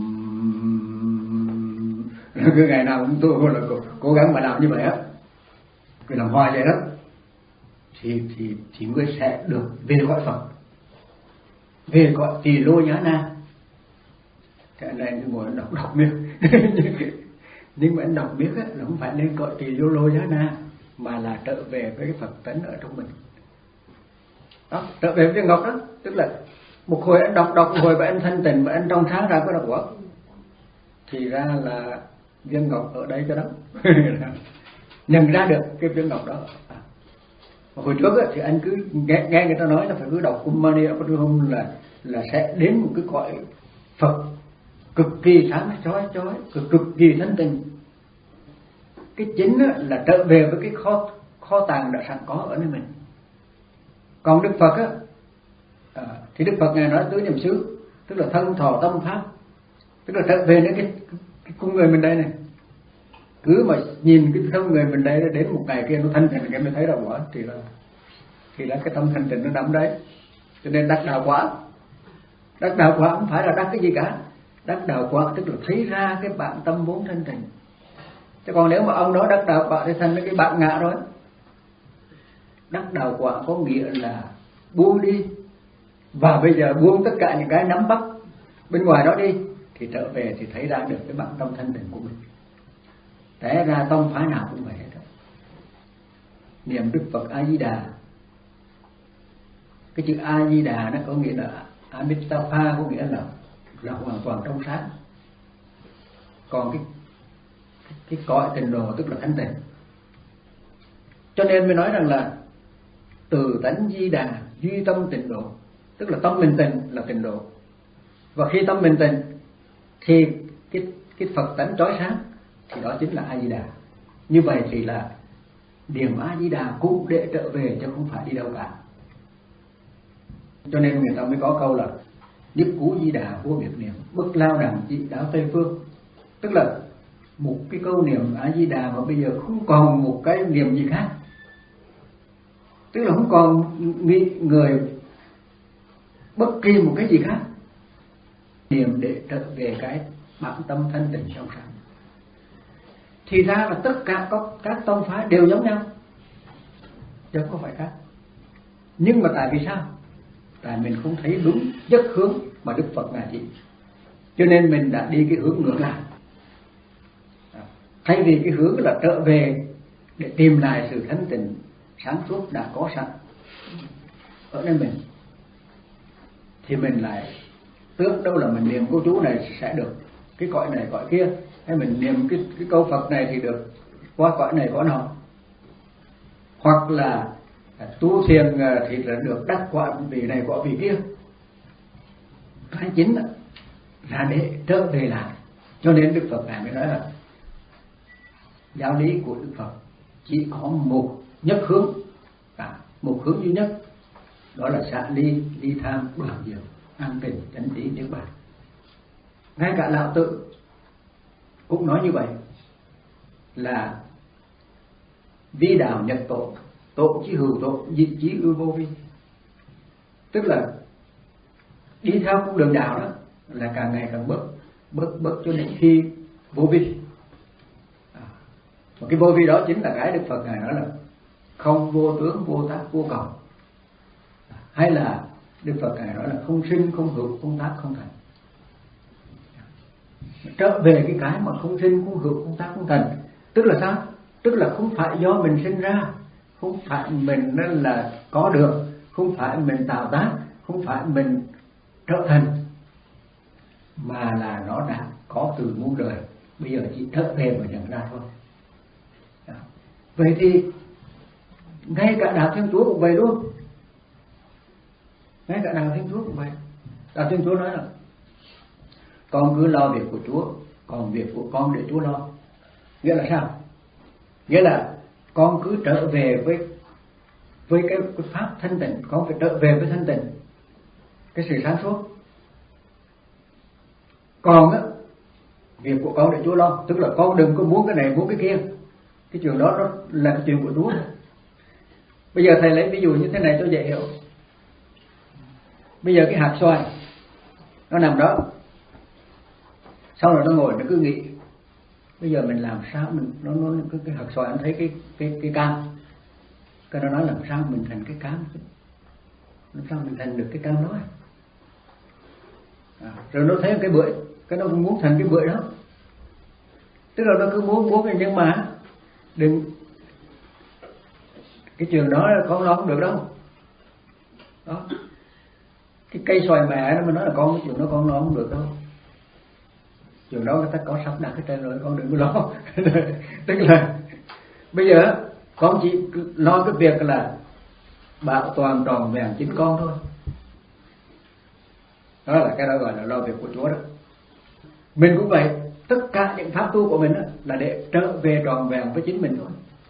Hum, cứ ngày nào cũng tôi là cố, cố gắng mà làm như vậy á, cứ làm hoài vậy đó, thì thì thì người sẽ được về cõi Phật, về cõi Tỳ Lô Nhã Na. Cái này anh ngồi đọc đọc miếng nhưng mà anh đọc biết á, là không phải lên cõi Tỳ Lô Nhã Na, mà là trở về với cái Phật tánh ở trong mình. Đó, trở về với ngọc đó, tức là một hồi anh đọc đọc một hồi và anh thanh tịnh và anh trong sáng ra có đọc quả, thì ra là viên ngọc ở đây cho đó nhận ra được cái viên ngọc đó. À, hồi trước á, thì anh cứ nghe, nghe người ta nói là phải cứ đọc Om Mani Padme Hum là là sẽ đến một cái cõi Phật cực kỳ sáng chói chói, cực cực kỳ thanh tịnh. Cái chính á, là trở về với cái kho kho tàng đã sẵn có ở nơi mình. Còn Đức Phật á, à, thì Đức Phật ngài nói tứ niệm xứ, tức là thân thọ tâm pháp, tức là trở về đến cái, cái cung người mình đây này. Cứ mà nhìn cái thân người mình đây, đến một ngày kia nó thanh tịnh, cái mình thấy đâu quả thì là thì là cái tâm thanh tịnh nó nằm đấy. Cho nên đắc đạo quả, đắc đạo quả không phải là đắc cái gì cả. Đắc đạo quả tức là thấy ra cái bản tâm vốn thanh tịnh. Chứ còn nếu mà ông nói đắc đạo quả thì thành cái bạn ngạ rồi. Đắc đạo quả có nghĩa là buông đi, và bây giờ buông tất cả những cái nắm bắt bên ngoài đó đi, thì trở về thì thấy ra được cái bản tâm thanh tịnh của mình. Té ra tông phái nào cũng vậy hết. Niệm Đức Phật A Di Đà, cái chữ A Di Đà nó có nghĩa là Amitabha, có nghĩa là là hoàn toàn trong sáng. Còn cái cái, cái cõi tịnh độ tức là thanh tịnh. Cho nên mới nói rằng là từ tánh Di Đà duy tâm tịnh độ, tức là tâm mình tịnh là tịnh độ. Và khi tâm mình tịnh thì cái cái Phật tánh chói sáng, thì đó chính là A Di Đà. Như vậy thì là niệm A Di Đà cũng để trở về, chứ không phải đi đâu cả. Cho nên người ta mới có câu là nhất cú Di Đà vô biệt niệm, bất lao đẳng dị đáo Tây Phương. Tức là một cái câu niệm A Di Đà mà bây giờ không còn một cái niệm gì khác, tức là không còn nghĩ người bất kỳ một cái gì khác, niệm để trở về cái bản tâm thanh tịnh trong sáng. Thì ra là tất cả các, các tông phái đều giống nhau, chứ không phải khác. Nhưng mà tại vì sao? Tại mình không thấy đúng nhất hướng mà Đức Phật ngài chỉ, cho nên mình đã đi cái hướng ngược lại. Thay vì cái hướng là trở về để tìm lại sự thanh tịnh sáng suốt đã có sẵn ở nơi mình, thì mình lại tưởng đâu là mình niệm câu chú này sẽ được cái cõi này cõi kia, hay mình niệm cái, cái câu Phật này thì được qua cõi này cõi nọ, hoặc là tu thiền thì là được đắc quả vị này quả vị kia. Cái chính là để trở về lại. Cho nên Đức Phật ngài mới nói là giáo lý của Đức Phật chỉ có một nhất hướng, cả một hướng duy nhất, đó là xả ly, ly tham, đoạn diệu, an tịnh, chánh trí, niết bàn. ngay cả Lão Tử cũng nói như vậy, là vi đạo nhật tổ, tổ chí hữu tổ, dị chí ư vô vi. Tức là đi theo con đường đạo đó là càng ngày càng bớt bớt bớt cho đến khi vô vi. À, và cái vô vi đó chính là cái Đức Phật ngài nói là không vô tướng, vô tác, vô cầu. À, hay là Đức Phật ngài nói là không sinh, không hữu, không tác, không thành. Trở về cái cái mà không sinh, không hữu, không tác, không thành, tức là sao? Tức là không phải do mình sinh ra, không phải mình nên là có được, không phải mình tạo tác, không phải mình trở thành, mà là nó đã có từ muôn đời, bây giờ chỉ trở về và nhận ra thôi. Đó. Vậy thì ngay cả Đạo Thiên Chúa cũng vậy luôn. Ngay cả Đạo Thiên Chúa cũng vậy. Đạo Thiên Chúa nói là con cứ lo việc của Chúa, còn việc của con để Chúa lo. Nghĩa là sao? Nghĩa là con cứ trở về với với cái, cái pháp thanh tịnh, con phải trở về với thanh tịnh, cái sự sáng suốt. Còn á, việc của con để Chúa lo, tức là con đừng có muốn cái này muốn cái kia. Cái chuyện đó nó là cái chuyện của Chúa. Bây giờ thầy lấy ví dụ như thế này cho dễ hiểu. Bây giờ cái hạt xoài nó nằm đó, sau rồi nó ngồi nó cứ nghĩ bây giờ mình làm sao mình nó nó cái, cái hạt xoài nó thấy cái cái cái cam, cái nó nói làm sao mình thành cái cam, làm sao mình thành được cái cam đó. À, rồi nó thấy cái bưởi, cái nó cũng muốn thành cái bưởi đó, tức là nó cứ muốn muốn nhưng mà đừng, cái trường đó con nó không được đâu. Đó, cái cây xoài mẹ nó mà nói là con cái trường đó con nó không được đâu. Trường đó người ta có sắp đặt cái trên rồi, con đừng có lo. Tức là bây giờ con chỉ lo cái việc là bảo toàn tròn vẹn chính con thôi. Đó là cái đó gọi là lo việc của Chúa đó. Mình cũng vậy, tất cả những pháp tu của mình đó là để trở về tròn vẹn với chính mình thôi.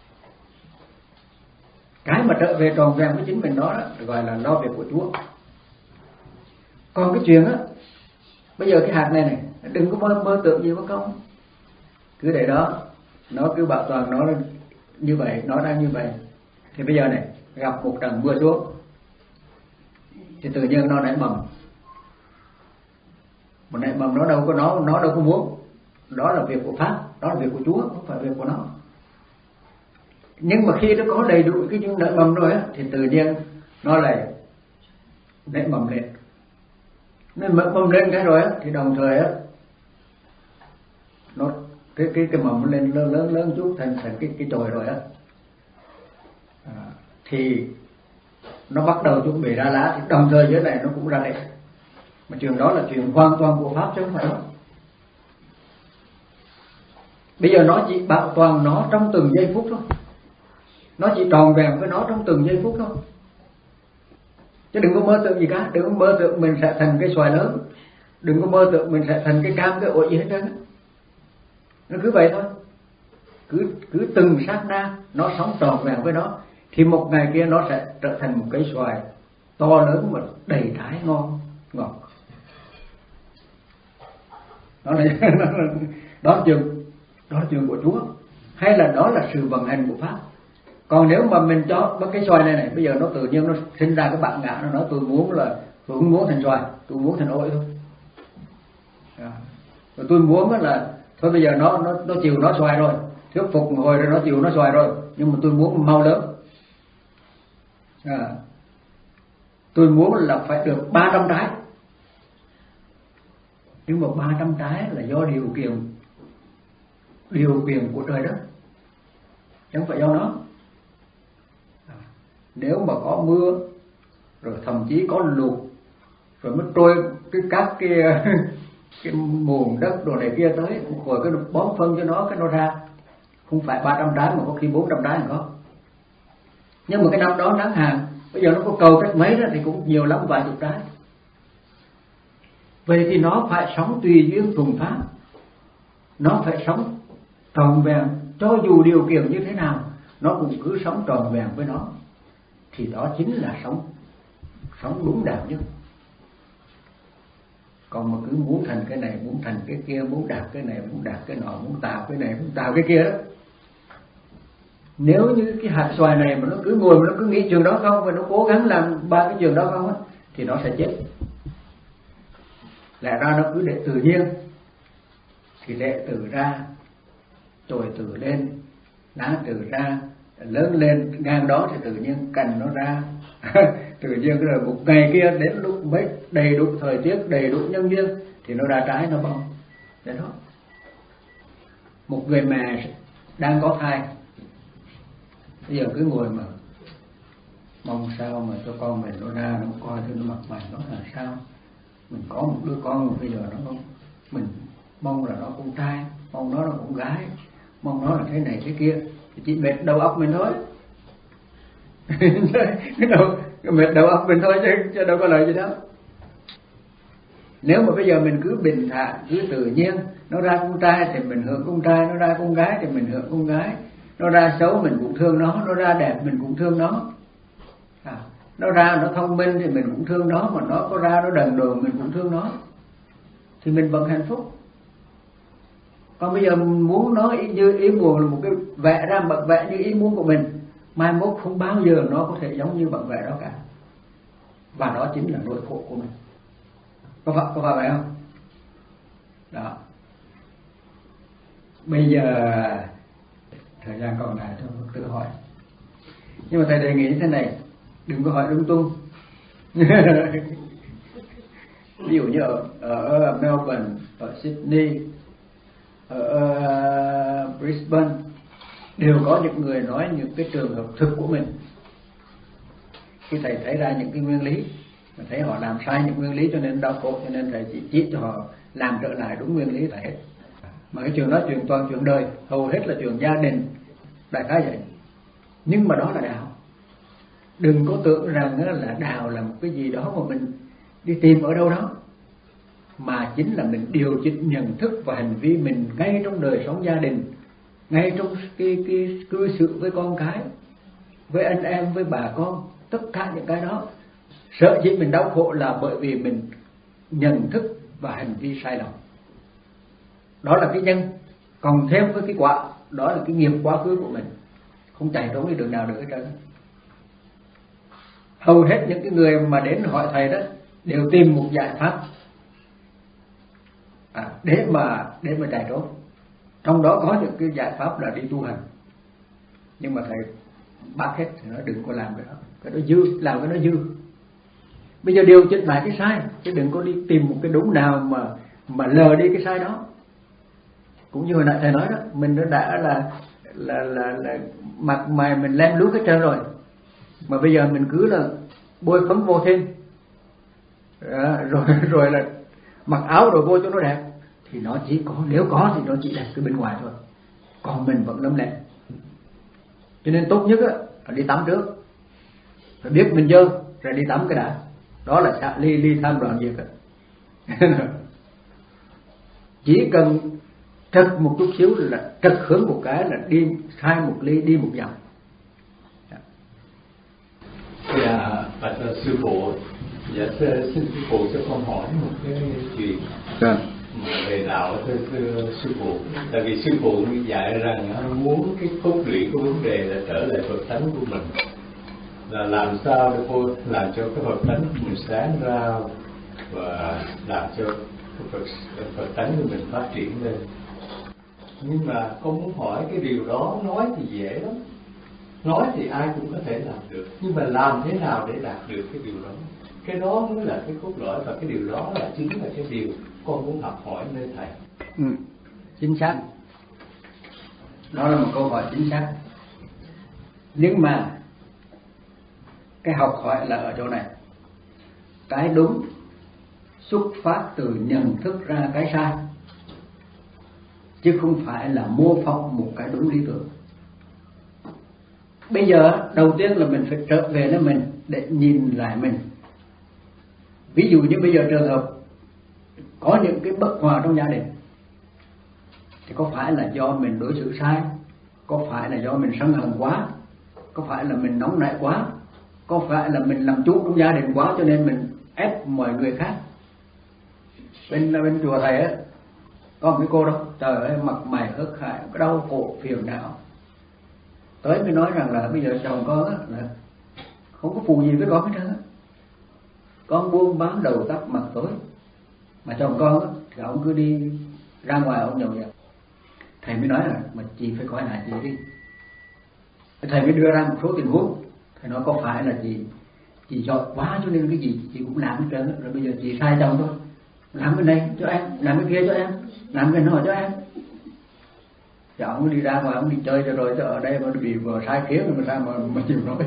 Cái mà trở về tròn vẹn với chính mình đó, đó gọi là lo việc của Chúa. Còn cái chuyện á, bây giờ cái hạt này này đừng có mơ, mơ tưởng gì với con, cứ để đó, nó cứ bảo toàn nó như vậy, nó đang như vậy. Thì bây giờ này gặp một trận mưa xuống thì tự nhiên nó nảy mầm. Một nảy mầm nó đâu có nó nó đâu có muốn, đó là việc của Pháp, đó là việc của Chúa, không phải việc của nó. Nhưng mà khi nó có đầy đủ cái những nảy mầm rồi á, thì tự nhiên nó lại nảy mầm lên. Nên mầm mầm lên cái rồi á, thì đồng thời á, nó cái cái cái mầm lên lớn lớn lớn chút thành thành cái cái chồi rồi á, à, thì nó bắt đầu chuẩn bị ra lá, thì đồng thời dưới này nó cũng ra đây. Mà chuyện đó là chuyện hoàn toàn của Pháp chứ không phải đó. Bây giờ nó chỉ bảo toàn nó trong từng giây phút thôi, nó chỉ tròn vẹn với nó trong từng giây phút thôi. Chứ đừng có mơ tưởng gì cả, đừng có mơ tưởng mình sẽ thành cái xoài lớn, đừng có mơ tưởng mình sẽ thành cái cam, cái ổi gì hết trơn. Nó cứ vậy thôi, cứ cứ từng sát na nó sống tròn vẹn với nó, thì một ngày kia nó sẽ trở thành một cây xoài to lớn mà đầy trái ngon ngọt. Đó là đó là chuyện đó là chuyện của Chúa, hay là đó là sự vận hành của Pháp. Còn nếu mà mình cho cái xoài này này, bây giờ nó tự nhiên nó sinh ra cái bản ngã, nó nói tôi muốn là tôi không muốn thành xoài, tôi muốn thành ổi thôi. À, rồi tôi muốn là thôi bây giờ nó nó nó chịu nó xoài rồi, thuyết phục một hồi rồi nó chịu nó xoài rồi, nhưng mà tôi muốn mau lớn. À, tôi muốn là phải được ba trăm trái, nhưng mà ba trăm trái là do điều kiện điều kiện của trời đất, chứ không phải do nó. À, nếu mà có mưa rồi thậm chí có lụt rồi mới trôi cái các cái cái mùn đất đồ này kia tới, rồi cái bón phân cho nó, cái nó ra không phải ba trăm trái mà có khi bốn trăm trái là có. Nhưng mà cái năm đó nắng hạn, bây giờ nó có cầu cách mấy đó thì cũng nhiều lắm, vài chục trái. Vậy thì nó phải sống tùy duyên thuần pháp, nó phải sống tròn vẹn, cho dù điều kiện như thế nào nó cũng cứ sống tròn vẹn với nó, thì đó chính là sống sống đúng đạo nhất. Còn mà cứ muốn thành cái này, muốn thành cái kia, muốn đạt cái này, muốn đạt cái nọ, muốn tạo cái này, muốn tạo cái kia đó. Nếu như cái hạt xoài này mà nó cứ ngồi mà nó cứ nghĩ trường đó không, và nó cố gắng làm ba cái trường đó không á, thì nó sẽ chết. Lẽ ra nó cứ để tự nhiên, thì đệ tử ra, chồi tử lên, lá tử ra, lớn lên ngang đó thì tự nhiên cành nó ra. Tự nhiên rồi một ngày kia đến lúc mấy đầy đủ thời tiết, đầy đủ nhân duyên thì nó ra trái, nó bông. Thế đó. Một người mẹ đang có thai, bây giờ cứ ngồi mà mong sao mà cho con mình nó ra, nó coi thử nó mặt mày nó là sao. Mình có một đứa con mà bây giờ nó không, mình mong là nó con trai, mong nó là con gái, mong nó là thế này thế kia, thì chỉ mệt đầu óc mình thôi. Cái đầu mệt đầu óc mình thôi chứ, chứ đâu có lợi gì đâu. Nếu mà bây giờ mình cứ bình thản, cứ tự nhiên, nó ra con trai thì mình hưởng con trai, nó ra con gái thì mình hưởng con gái, nó ra xấu mình cũng thương nó, nó ra đẹp mình cũng thương nó, à, nó ra nó thông minh thì mình cũng thương nó, mà nó có ra nó đần độn mình cũng thương nó, thì mình vẫn hạnh phúc. Còn bây giờ muốn nó ý, như ý muốn là một cái vẽ ra bậc vẽ như ý muốn của mình, mai mốt không bao giờ nó có thể giống như bậc vẽ đó cả, và đó chính là nỗi khổ của mình. Có phải, có phải vậy không? Đó. Bây giờ thời gian còn lại tôi tự hỏi, nhưng mà thầy đề nghị thế này, đừng có hỏi lung tung. Ví dụ như ở, ở Melbourne, ở Sydney, ở Brisbane đều có những người nói những cái trường hợp thực của mình. Khi thầy thấy ra những cái nguyên lý, mà thấy họ làm sai những nguyên lý cho nên đau khổ, cho nên thầy chỉ chỉ cho họ làm trở lại đúng nguyên lý là hết. Mà cái chuyện đó chuyện toàn chuyện đời, hầu hết là chuyện gia đình, đại khái vậy. Nhưng mà đó là đạo. Đừng có tưởng rằng là đạo là một cái gì đó mà mình đi tìm ở đâu đó, mà chính là mình điều chỉnh nhận thức và hành vi mình ngay trong đời sống gia đình, ngay trong cái, cái cư xử với con cái, với anh em, với bà con, tất cả những cái đó. Sợ dĩ mình đau khổ là bởi vì mình nhận thức và hành vi sai lầm. Đó là cái nhân, còn thêm với cái quả, đó là cái nghiệp quá khứ của mình, không chạy trốn đi đường nào được hết trơn. Hầu hết những cái người mà đến hỏi thầy đó đều tìm một giải pháp à, để mà để mà chạy trốn. Trong đó có những cái giải pháp là đi tu hành, nhưng mà thầy bác hết thì nói đừng có làm cái đó, cái đó dư, làm cái đó dư. Bây giờ điều chỉnh lại cái sai, chứ đừng có đi tìm một cái đúng nào mà mà lờ đi cái sai đó. Cũng như hồi nãy thầy nói đó, mình đã, đã là là là là mặt mày mình lem lút hết trơn rồi, mà bây giờ mình cứ là bôi phấn vô thêm, à, rồi rồi là mặc áo rồi vô cho nó đẹp, thì nó chỉ có, nếu có thì nó chỉ đẹp cái bên ngoài thôi, còn mình vẫn lấm lem. Cho nên tốt nhất á là đi tắm trước, phải biết mình dơ rồi đi tắm cái đã. Đó là xả ly ly tham đoạn diệt. Chỉ cần trật một chút xíu là trật hướng một cái là đi sai một ly, đi một dặm. Dạ, bạch sư phụ, dạ xin sư phụ cho con hỏi một cái chuyện dạ. mà về đạo thưa, thưa sư phụ. Tại vì sư phụ dạy rằng muốn cái cốt lũy của vấn đề là trở lại Phật tánh của mình, là làm sao để cô làm cho cái Phật tánh của mình sáng ra và làm cho cái Phật, Phật tánh của mình phát triển lên. Nhưng mà con muốn hỏi cái điều đó, nói thì dễ lắm, nói thì ai cũng có thể làm được, nhưng mà làm thế nào để đạt được cái điều đó? Cái đó mới là cái cốt lõi, và cái điều đó là chính là cái điều con muốn học hỏi nơi thầy. Ừ, chính xác. Đó là một câu hỏi chính xác. Nhưng mà cái học hỏi là ở chỗ này. Cái đúng xuất phát từ nhận thức ra cái sai, chứ không phải là mô phỏng một cái đúng lý tưởng. Bây giờ đầu tiên là mình phải trở về với mình để nhìn lại mình. Ví dụ như bây giờ trường hợp có những cái bất hòa trong gia đình, thì có phải là do mình đối xử sai, có phải là do mình sân hận quá, có phải là mình nóng nảy quá, có phải là mình làm chủ trong gia đình quá cho nên mình ép mọi người khác. bên bên chùa thầy á có một cái cô đó, trời ơi mặt mày hớt hải, cái đau khổ phiền não, tới mới nói rằng là bây giờ chồng con á là không có phù gì với con hết trơn á, con buôn bán đầu tắt mặt tối, mà chồng con á thì ông cứ đi ra ngoài ông nhậu nhẹt. Thầy mới nói là mà chị phải coi lại chị đi. Thầy mới đưa ra một số tình huống, thầy nói có phải là chị chị giỏi quá cho nên cái gì chị cũng làm hết trơn, rồi bây giờ chị sai chồng thôi, làm cái này cho em, làm cái kia cho em, làm cái nọ cho em. Thì ông đi ra ngoài ông đi chơi cho rồi, cho ở đây mà bị vừa sai khiến rồi mà sao mà mà chịu nổi.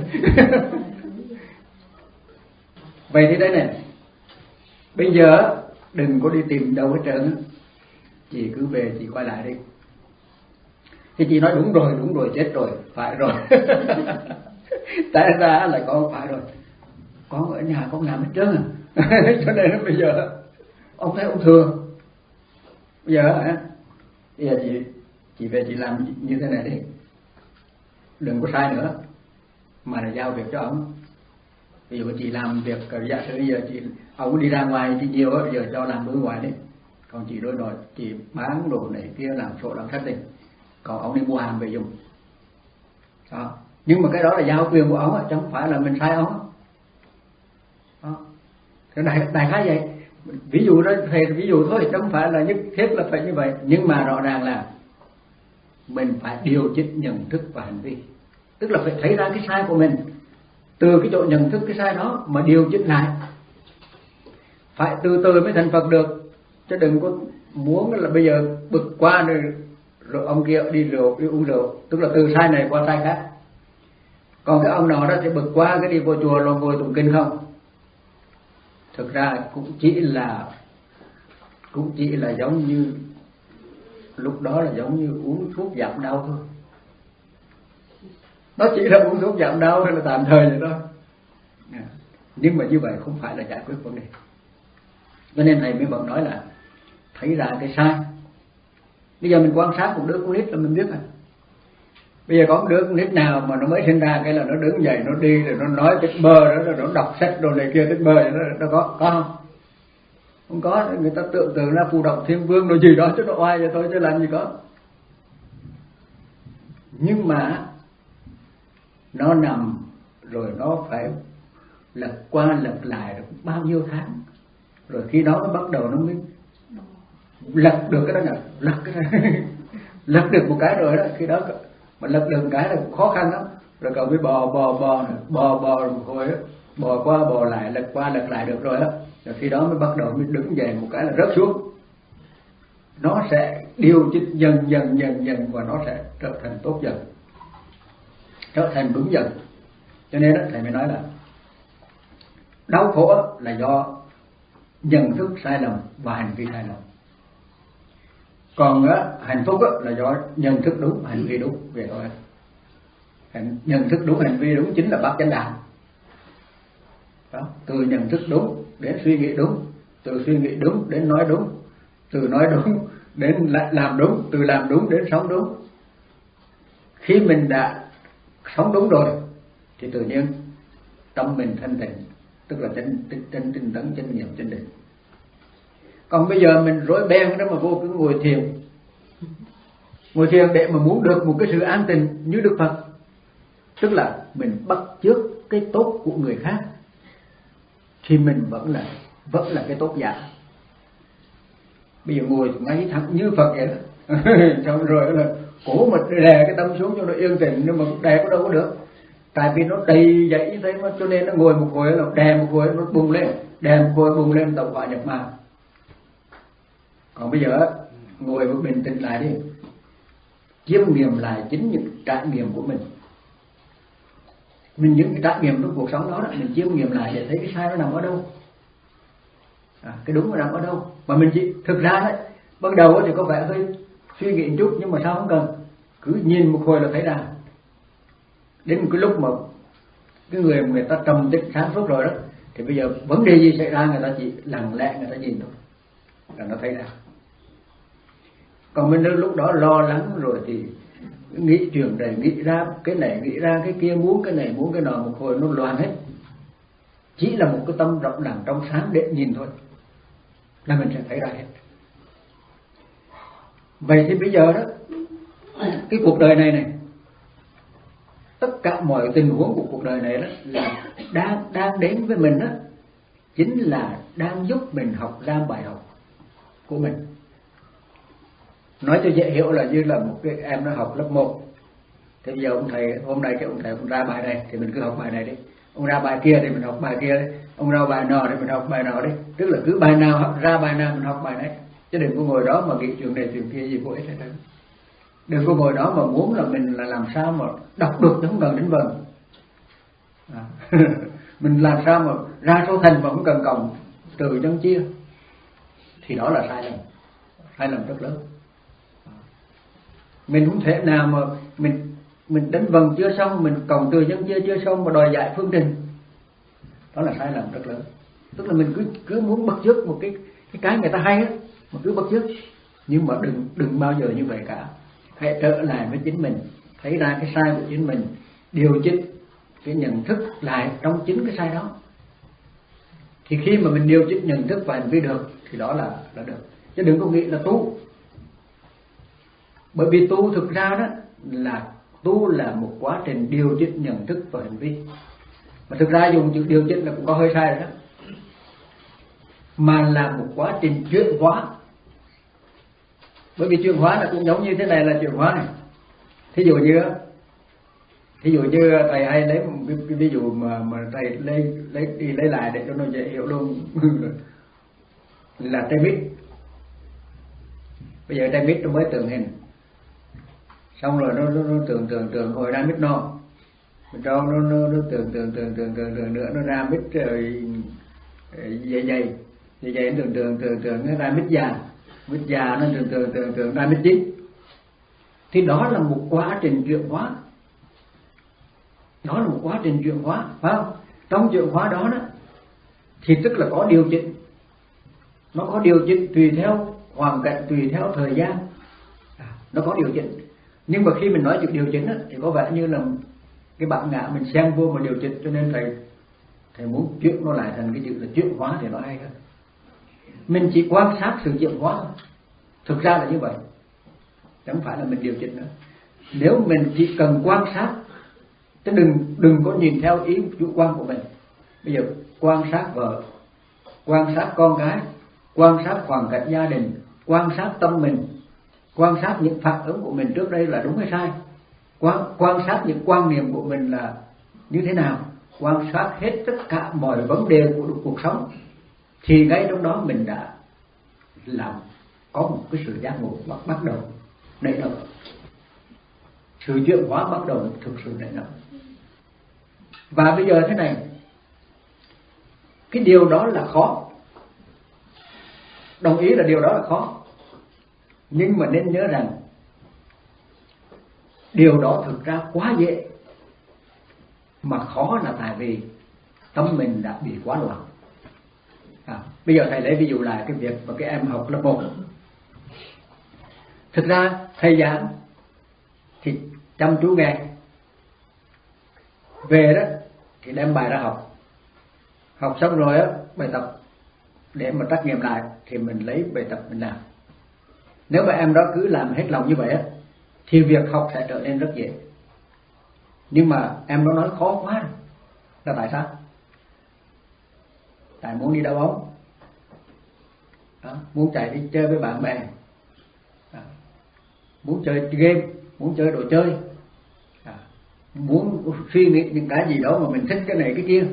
Vậy thì đây này, bây giờ đừng có đi tìm đâu hết trơn, chị cứ về chị quay lại đi. Thì chị nói đúng rồi, đúng rồi, chết rồi, phải rồi. Tại ra là con phải rồi, con ở nhà con làm hết trơn à. Cho nên bây giờ ông thấy ông thừa. Bây giờ hả, bây giờ chị chị về chị làm như thế này đi, đừng có sai nữa, mà là giao việc cho ông. Ví dụ chị làm việc, giả sử giờ chị ông đi ra ngoài thì nhiều á, giờ cho làm đối ngoài đi, còn chị đối nội chị bán đồ này kia, làm sổ làm sách đi, còn ông đi mua hàng về dùng đó. Nhưng mà cái đó là giao quyền của ông á, chứ không phải là mình sai ông đó. Cái đại đại khái vậy. Ví dụ đó thầy ví dụ thôi, chứ không phải là nhất thiết là phải như vậy. Nhưng mà rõ ràng là mình phải điều chỉnh nhận thức và hành vi, tức là phải thấy ra cái sai của mình, từ cái chỗ nhận thức cái sai đó mà điều chỉnh lại. Phải từ từ mới thành Phật được, chứ đừng có muốn là bây giờ bực qua rồi, rồi ông kia đi rượu, đi uống rượu, tức là từ sai này qua sai khác. Còn cái ông nào đó thì bực qua cái đi vô chùa rồi ngồi tụng kinh không. Thực ra cũng chỉ là cũng chỉ là giống như lúc đó là giống như uống thuốc giảm đau thôi. Nó chỉ là uống thuốc giảm đau hay là tạm thời vậy thôi. Nhưng mà như vậy không phải là giải quyết vấn đề. Cho nên thầy mới vẫn nói là thấy ra cái sai. Bây giờ mình quan sát một đứa con nít là mình biết rồi. Bây giờ có một đứa con nít nào mà nó mới sinh ra cái là nó đứng dậy, nó đi, rồi nó nói tích bơ đó, rồi nó đọc sách đồ này kia tích bơ, nó, nó có có không? Không có. Người ta tưởng tượng ra phù độc thiên vương rồi gì đó chứ nó oai vậy thôi, chứ làm gì có. Nhưng mà nó nằm rồi nó phải lật qua lật lại được bao nhiêu tháng, rồi khi đó nó bắt đầu nó mới lật được cái đó nè, lật cái này. Lật được một cái rồi đó, khi đó mà lật được một cái là khó khăn lắm, rồi cậu mới bò bò bò này, bò bò một hồi đó, bò qua bò lại, lật qua lật lại được rồi đó, rồi khi đó mới bắt đầu mới đứng dậy một cái là rớt xuống. Nó sẽ điều chỉnh dần dần dần dần và nó sẽ trở thành tốt dần, trở thành đúng dần. Cho nên đó thầy mới nói là đau khổ là do nhận thức sai lầm và hành vi sai lầm. Còn á, hạnh phúc á, là do nhận thức đúng, hành vi đúng. Vậy thôi. Nhận thức đúng, hành vi đúng chính là bát chánh đạo. Đó, từ nhận thức đúng đến suy nghĩ đúng, từ suy nghĩ đúng đến nói đúng, từ nói đúng đến làm đúng, từ làm đúng đến sống đúng. Khi mình đã sống đúng rồi thì tự nhiên tâm mình thanh tịnh, tức là chân chân tinh tấn, chân nghiệp, chân định. Còn bây giờ mình rối beng đó mà vô cứ ngồi thiền, ngồi thiền để mà muốn được một cái sự an tịnh như Đức Phật, tức là mình bắt chước cái tốt của người khác, thì mình vẫn là vẫn là cái tốt giả. Bây giờ ngồi ngay thẳng như Phật vậy đó, xong rồi là cổ mà đè cái tâm xuống cho nó yên tĩnh, nhưng mà đè có đâu có được, tại vì nó đầy dậy như thế mà, cho nên nó ngồi một hồi là đè một hồi nó bùng lên, đè một hồi bùng lên tẩu hỏa nhập ma. Còn bây giờ ngồi một bình tĩnh lại đi, chiêm nghiệm lại chính những trải nghiệm của mình, mình những cái trải nghiệm trong cuộc sống đó, đó mình chiêm nghiệm lại để thấy cái sai nó nằm ở đâu, à, cái đúng nó nằm ở đâu. Mà mình chỉ thực ra đấy, ban đầu thì có vẻ hơi suy nghĩ một chút, nhưng mà sao không cần, cứ nhìn một hồi là thấy ra. Đến một cái lúc mà cái người người ta trầm tĩnh sáng suốt rồi đó, thì bây giờ vấn đề gì xảy ra người ta chỉ lặng lẽ người ta nhìn thôi là nó thấy ra. Còn mình lúc đó lo lắng rồi thì nghĩ chuyện này, nghĩ ra cái này, nghĩ ra cái kia, muốn cái này muốn cái nọ, một hồi nó loạn hết. Chỉ là một cái tâm rộng lặng trong sáng để nhìn thôi là mình sẽ thấy ra hết. Vậy thì bây giờ đó, cái cuộc đời này này, tất cả mọi tình huống của cuộc đời này đó là đang đang đến với mình đó, chính là đang giúp mình học ra bài học của mình. Nói cho dễ hiểu là như là một cái em nó học lớp một. Thế bây giờ ông thầy, hôm nay cái ông thầy ông ra bài này thì mình cứ học bài này đi. Ông ra bài kia thì mình học bài kia đi. Ông ra bài nọ thì mình học bài nọ đi. Tức là cứ bài nào ra bài nào mình học bài này. Chứ đừng có ngồi đó mà nghĩ chuyện này chuyện kia gì vô ích hết trơn. Đừng có ngồi đó mà muốn là mình là làm sao mà đọc được chứ không cần đến vần. À. Mình làm sao mà ra số thành mà không cần cộng trừ nhân chia. Thì đó là sai lầm. Sai lầm rất lớn. Mình không thể nào mà mình mình đánh vần chưa xong, mình cộng trừ nhân chia chưa xong mà đòi giải phương trình. Đó là sai lầm rất lớn. Tức là mình cứ cứ muốn bắt chước một cái cái cái người ta hay á, mà cứ bắt chước. Nhưng mà đừng đừng bao giờ như vậy cả. Hãy trở lại với chính mình, thấy ra cái sai của chính mình, điều chỉnh cái nhận thức lại trong chính cái sai đó. Thì khi mà mình điều chỉnh nhận thức và hành vi được thì đó là là được. Chứ đừng có nghĩ là tu. Bởi vì tu thực ra đó là tu là một quá trình điều chỉnh nhận thức và hành vi. Mà thực ra dùng chữ điều chỉnh là cũng có hơi sai rồi đó. Mà là một quá trình chuyển hóa. Bởi vì chuyển hóa là cũng giống như thế này là chuyển hóa này. Thí dụ như thí dụ như thầy hay lấy một cái, cái ví dụ mà mà thầy lấy lấy đi lấy lại để cho nó dễ hiểu luôn. Là trái mít. Bây giờ trái mít nó mới tượng hình. Xong rồi nó nó, nó tưởng tưởng tưởng hồi ra mít no. Bên trong nó nó nó tưởng tưởng tưởng tưởng tưởng tưởng nữa nó ra mít rồi dày dày dày dày tưởng tưởng tưởng tưởng nó ra mít già. Mít già nó tưởng tưởng tưởng tưởng ra mít chín. Thì đó là một quá trình chuyển hóa. Đó là một quá trình chuyển hóa, phải không? Trong chuyển hóa đó đó thì tức là có điều chỉnh. Nó có điều chỉnh tùy theo hoàn cảnh, tùy theo thời gian. À, nó có điều chỉnh. Nhưng mà khi mình nói chuyện điều chỉnh đó, thì có vẻ như là cái bản ngã mình xem vô mà điều chỉnh, cho nên thầy thầy muốn chuyển nó lại thành cái chữ là chuyển hóa thì nó hay hơn. Mình chỉ quan sát sự chuyển hóa. Thực ra là như vậy. Chẳng phải là mình điều chỉnh nữa. Nếu mình chỉ cần quan sát, chứ đừng đừng có nhìn theo ý chủ quan của mình. Bây giờ quan sát vợ, quan sát con cái, quan sát hoàn cảnh gia đình, quan sát tâm mình, quan sát những phản ứng của mình trước đây là đúng hay sai, quan quan sát những quan niệm của mình là như thế nào, quan sát hết tất cả mọi vấn đề của cuộc sống, thì ngay trong đó mình đã làm có một cái sự giác ngộ bắt bắt đầu nảy nở. Sự chuyển hóa bắt đầu thực sự nảy nở. Và bây giờ thế này, cái điều đó là khó. Đồng ý là điều đó là khó. Nhưng mà nên nhớ rằng điều đó thực ra quá dễ. Mà khó là tại vì tâm mình đã bị quá loạn. À, bây giờ thầy lấy ví dụ lại cái việc mà cái em học lớp một. Thực ra thầy giảng thì chăm chú nghe. Về đó thì đem bài ra học. Học xong rồi á, bài tập để mà trắc nghiệm lại thì mình lấy bài tập mình làm. Nếu mà em đó cứ làm hết lòng như vậy á, thì việc học sẽ trở nên rất dễ. Nhưng mà em đó nói khó quá. Là tại sao? Tại muốn đi đá bóng đó, muốn chạy đi chơi với bạn bè đó, muốn chơi game, muốn chơi đồ chơi đó, muốn suy nghĩ những cái gì đó mà mình thích cái này cái kia.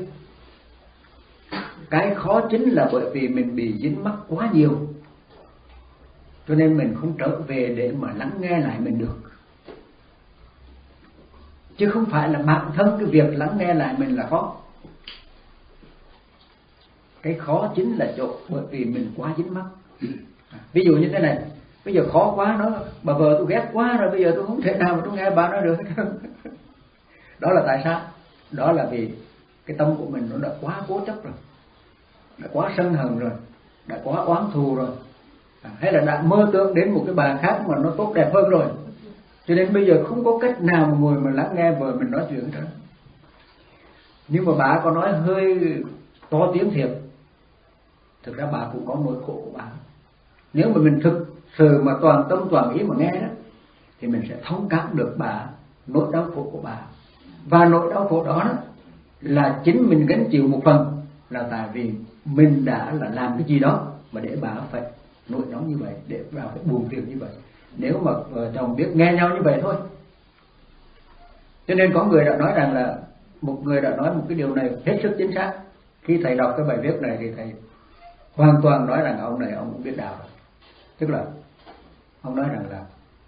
Cái khó chính là bởi vì mình bị dính mắc quá nhiều, cho nên mình không trở về để mà lắng nghe lại mình được. Chứ không phải là bản thân cái việc lắng nghe lại mình là khó. Cái khó chính là chỗ bởi vì mình quá dính mắc. Ví dụ như thế này, bây giờ khó quá, nó bà vợ tôi ghét quá rồi, bây giờ tôi không thể nào mà tôi nghe bà nói được. Đó là tại sao? Đó là vì cái tâm của mình nó đã quá cố chấp rồi, đã quá sân hận rồi, đã quá oán thù rồi, hay là đã mơ tưởng đến một cái bà khác mà nó tốt đẹp hơn rồi, cho nên bây giờ không có cách nào mà ngồi mà lắng nghe vợ mình nói chuyện nữa. Nhưng mà bà có nói hơi to tiếng thiệt thực ra bà cũng có nỗi khổ của bà. Nếu mà mình thực sự mà toàn tâm toàn ý mà nghe đó, thì mình sẽ thông cảm được bà, nỗi đau khổ của bà. Và nỗi đau khổ đó, đó là chính mình gánh chịu một phần, là tại vì mình đã là làm cái gì đó mà để bà phải nỗi nóng như vậy, để bà phải buồn phiền như vậy. Nếu mà vợ chồng biết nghe nhau như vậy thôi. Cho nên có người đã nói rằng là, một người đã nói một cái điều này hết sức chính xác. Khi thầy đọc cái bài viết này thì thầy hoàn toàn nói rằng ông này ông cũng biết đạo rồi. Tức là ông nói rằng là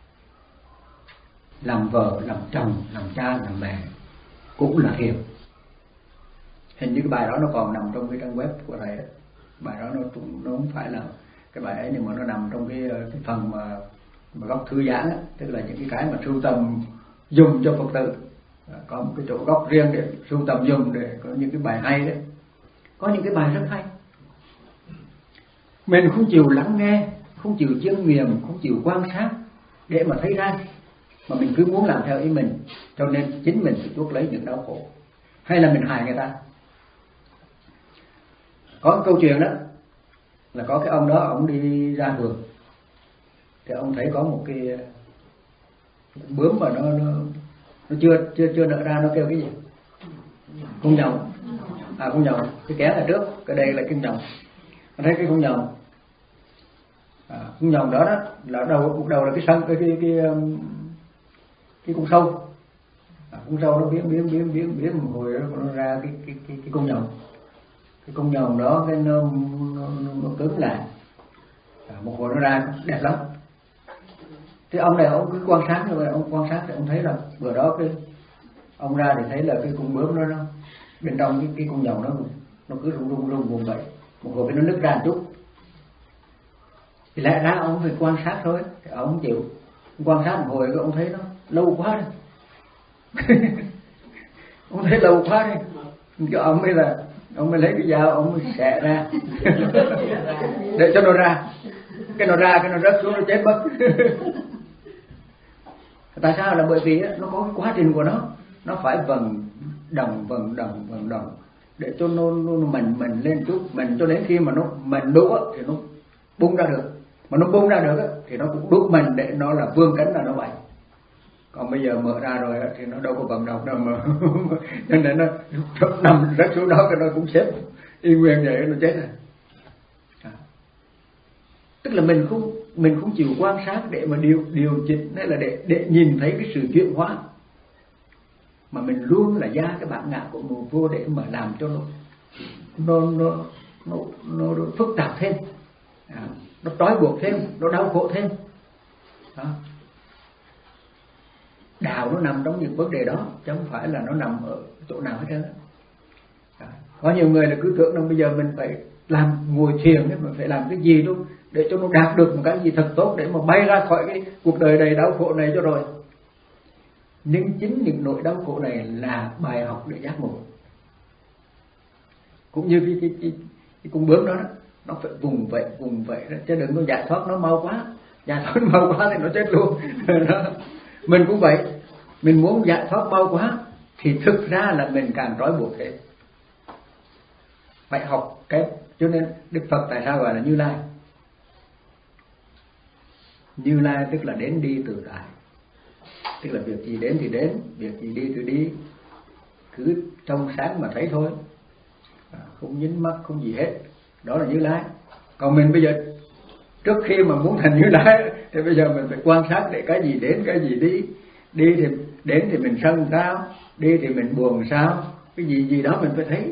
làm vợ, làm chồng, làm cha, làm mẹ cũng là thiền. Hình như cái bài đó nó còn nằm trong cái trang web của thầy ấy. Bài đó nó, nó không phải là cái bài ấy, nhưng mà nó nằm trong cái, cái phần mà, mà góc thư giãn ấy. Tức là những cái cái mà sưu tầm dùng cho Phật tử, có một cái chỗ góc riêng để sưu tầm dùng để có những cái bài hay đấy. Có những cái bài rất hay. Mình không chịu lắng nghe, không chịu chiêm nghiệm, không chịu quan sát để mà thấy ra, mà mình cứ muốn làm theo ý mình, cho nên chính mình phải chuốc lấy những đau khổ, hay là mình hại người ta. Có một câu chuyện đó là có cái ông đó, ông đi ra vườn thì ông thấy có một cái bướm mà nó nó, nó chưa chưa chưa nở ra, nó kêu cái gì? Con nhộng. À, con nhộng. Cái kén là trước, cái đây là cái nhộng. Anh thấy cái con nhộng. À, con nhộng đó đó là đầu đầu là cái sân cái cái cái cái con sâu. À, con sâu nó biến biến biến biến biến một hồi đó nó ra cái cái cái cái con nhộng. Cái con nhộng đó cái nó nó, nó, nó cứng lại. À, một hồi nó ra đẹp lắm. Thì ông này ông cứ quan sát rồi, ông quan sát thì ông thấy là vừa đó cái ông ra thì thấy là cái con bướm đó, nó bên trong cái cái con nhộng nó nó cứ rung rung rung vùng vậy, một hồi nó nứt ra một chút. Thì lẽ ra ông phải quan sát thôi, thì ông không chịu. Quan sát một hồi ông thấy nó lâu quá rồi. Ông thấy lâu quá rồi, cho ông mới là ông mới lấy cái dao ông mới xẻ ra để cho nó ra. Cái nó ra cái nó rớt xuống nó chết mất. Tại sao? Là bởi vì nó có cái quá trình của nó, nó phải vận động vận động vận động để cho nó, nó mình mình lên chút, mình cho đến khi mà nó mình đủ thì nó bung ra được, mà nó bung ra được thì nó cũng đúc mình để nó là vươn cánh là nó vậy. Còn bây giờ mở ra rồi thì nó đâu có vận động đâu mà cho nên nó nằm rớt xuống đó cái nó cũng xếp y nguyên vậy, nó chết rồi. À. Tức là mình không mình không chịu quan sát để mà điều điều chỉnh, hay là để để nhìn thấy cái sự chuyển hóa, mà mình luôn là ra cái bản ngã của một vô để mà làm cho nó nó nó nó, nó, nó phức tạp thêm, à, nó trói buộc thêm, nó đau khổ thêm. Đó. Đạo nó nằm trong những vấn đề đó, chứ không phải là nó nằm ở chỗ nào hết trơn. À, có nhiều người là cứ tưởng rằng bây giờ mình phải làm ngồi thiền, mình phải làm cái gì luôn để cho nó đạt được một cái gì thật tốt để mà bay ra khỏi cái cuộc đời đầy đau khổ này cho rồi. Nhưng chính những nỗi đau khổ này là bài học để giác ngộ. Cũng như cái, cái, cái, cái con bướm đó, đó nó phải vùng vậy vùng vậy đó, chứ đừng có giải thoát nó mau quá. Giải thoát nó mau quá thì nó chết luôn. Mình cũng vậy, mình muốn giải thoát mau quá thì thực ra là mình càng trói buộc thế. Phải học cái, cho nên Đức Phật tại sao gọi là Như Lai? Như Lai tức là đến đi tự tại. Tức là việc gì đến thì đến, việc gì đi thì đi, cứ trong sáng mà thấy thôi, không dính mắc không gì hết. Đó là Như Lai. Còn mình bây giờ trước khi mà muốn thành Như Lai thì bây giờ mình phải quan sát để cái gì đến cái gì đi. Đi thì đến thì mình sân sao, đi thì mình buồn sao, cái gì gì đó mình phải thấy,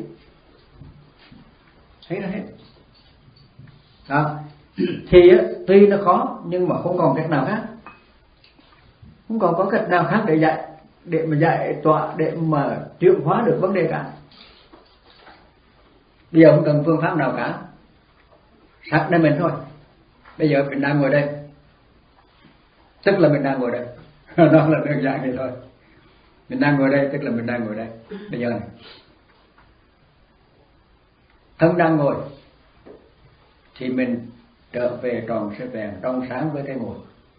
thấy nó hết. Đó. Thì tuy nó khó nhưng mà không còn cách nào khác, không còn có cách nào khác để dạy, để mà dạy tọa, để mà chuyển hóa được vấn đề cả. Bây giờ không cần phương pháp nào cả, sẵn đây mình thôi. Bây giờ mình đang ngồi đây, tức là mình đang ngồi đây. Đó là đơn giản vậy thôi. Mình đang ngồi đây tức là mình đang ngồi đây. Bây giờ này, thân đang ngồi thì mình trở về tròn sẽ vẹn trong sáng với cái ngồi.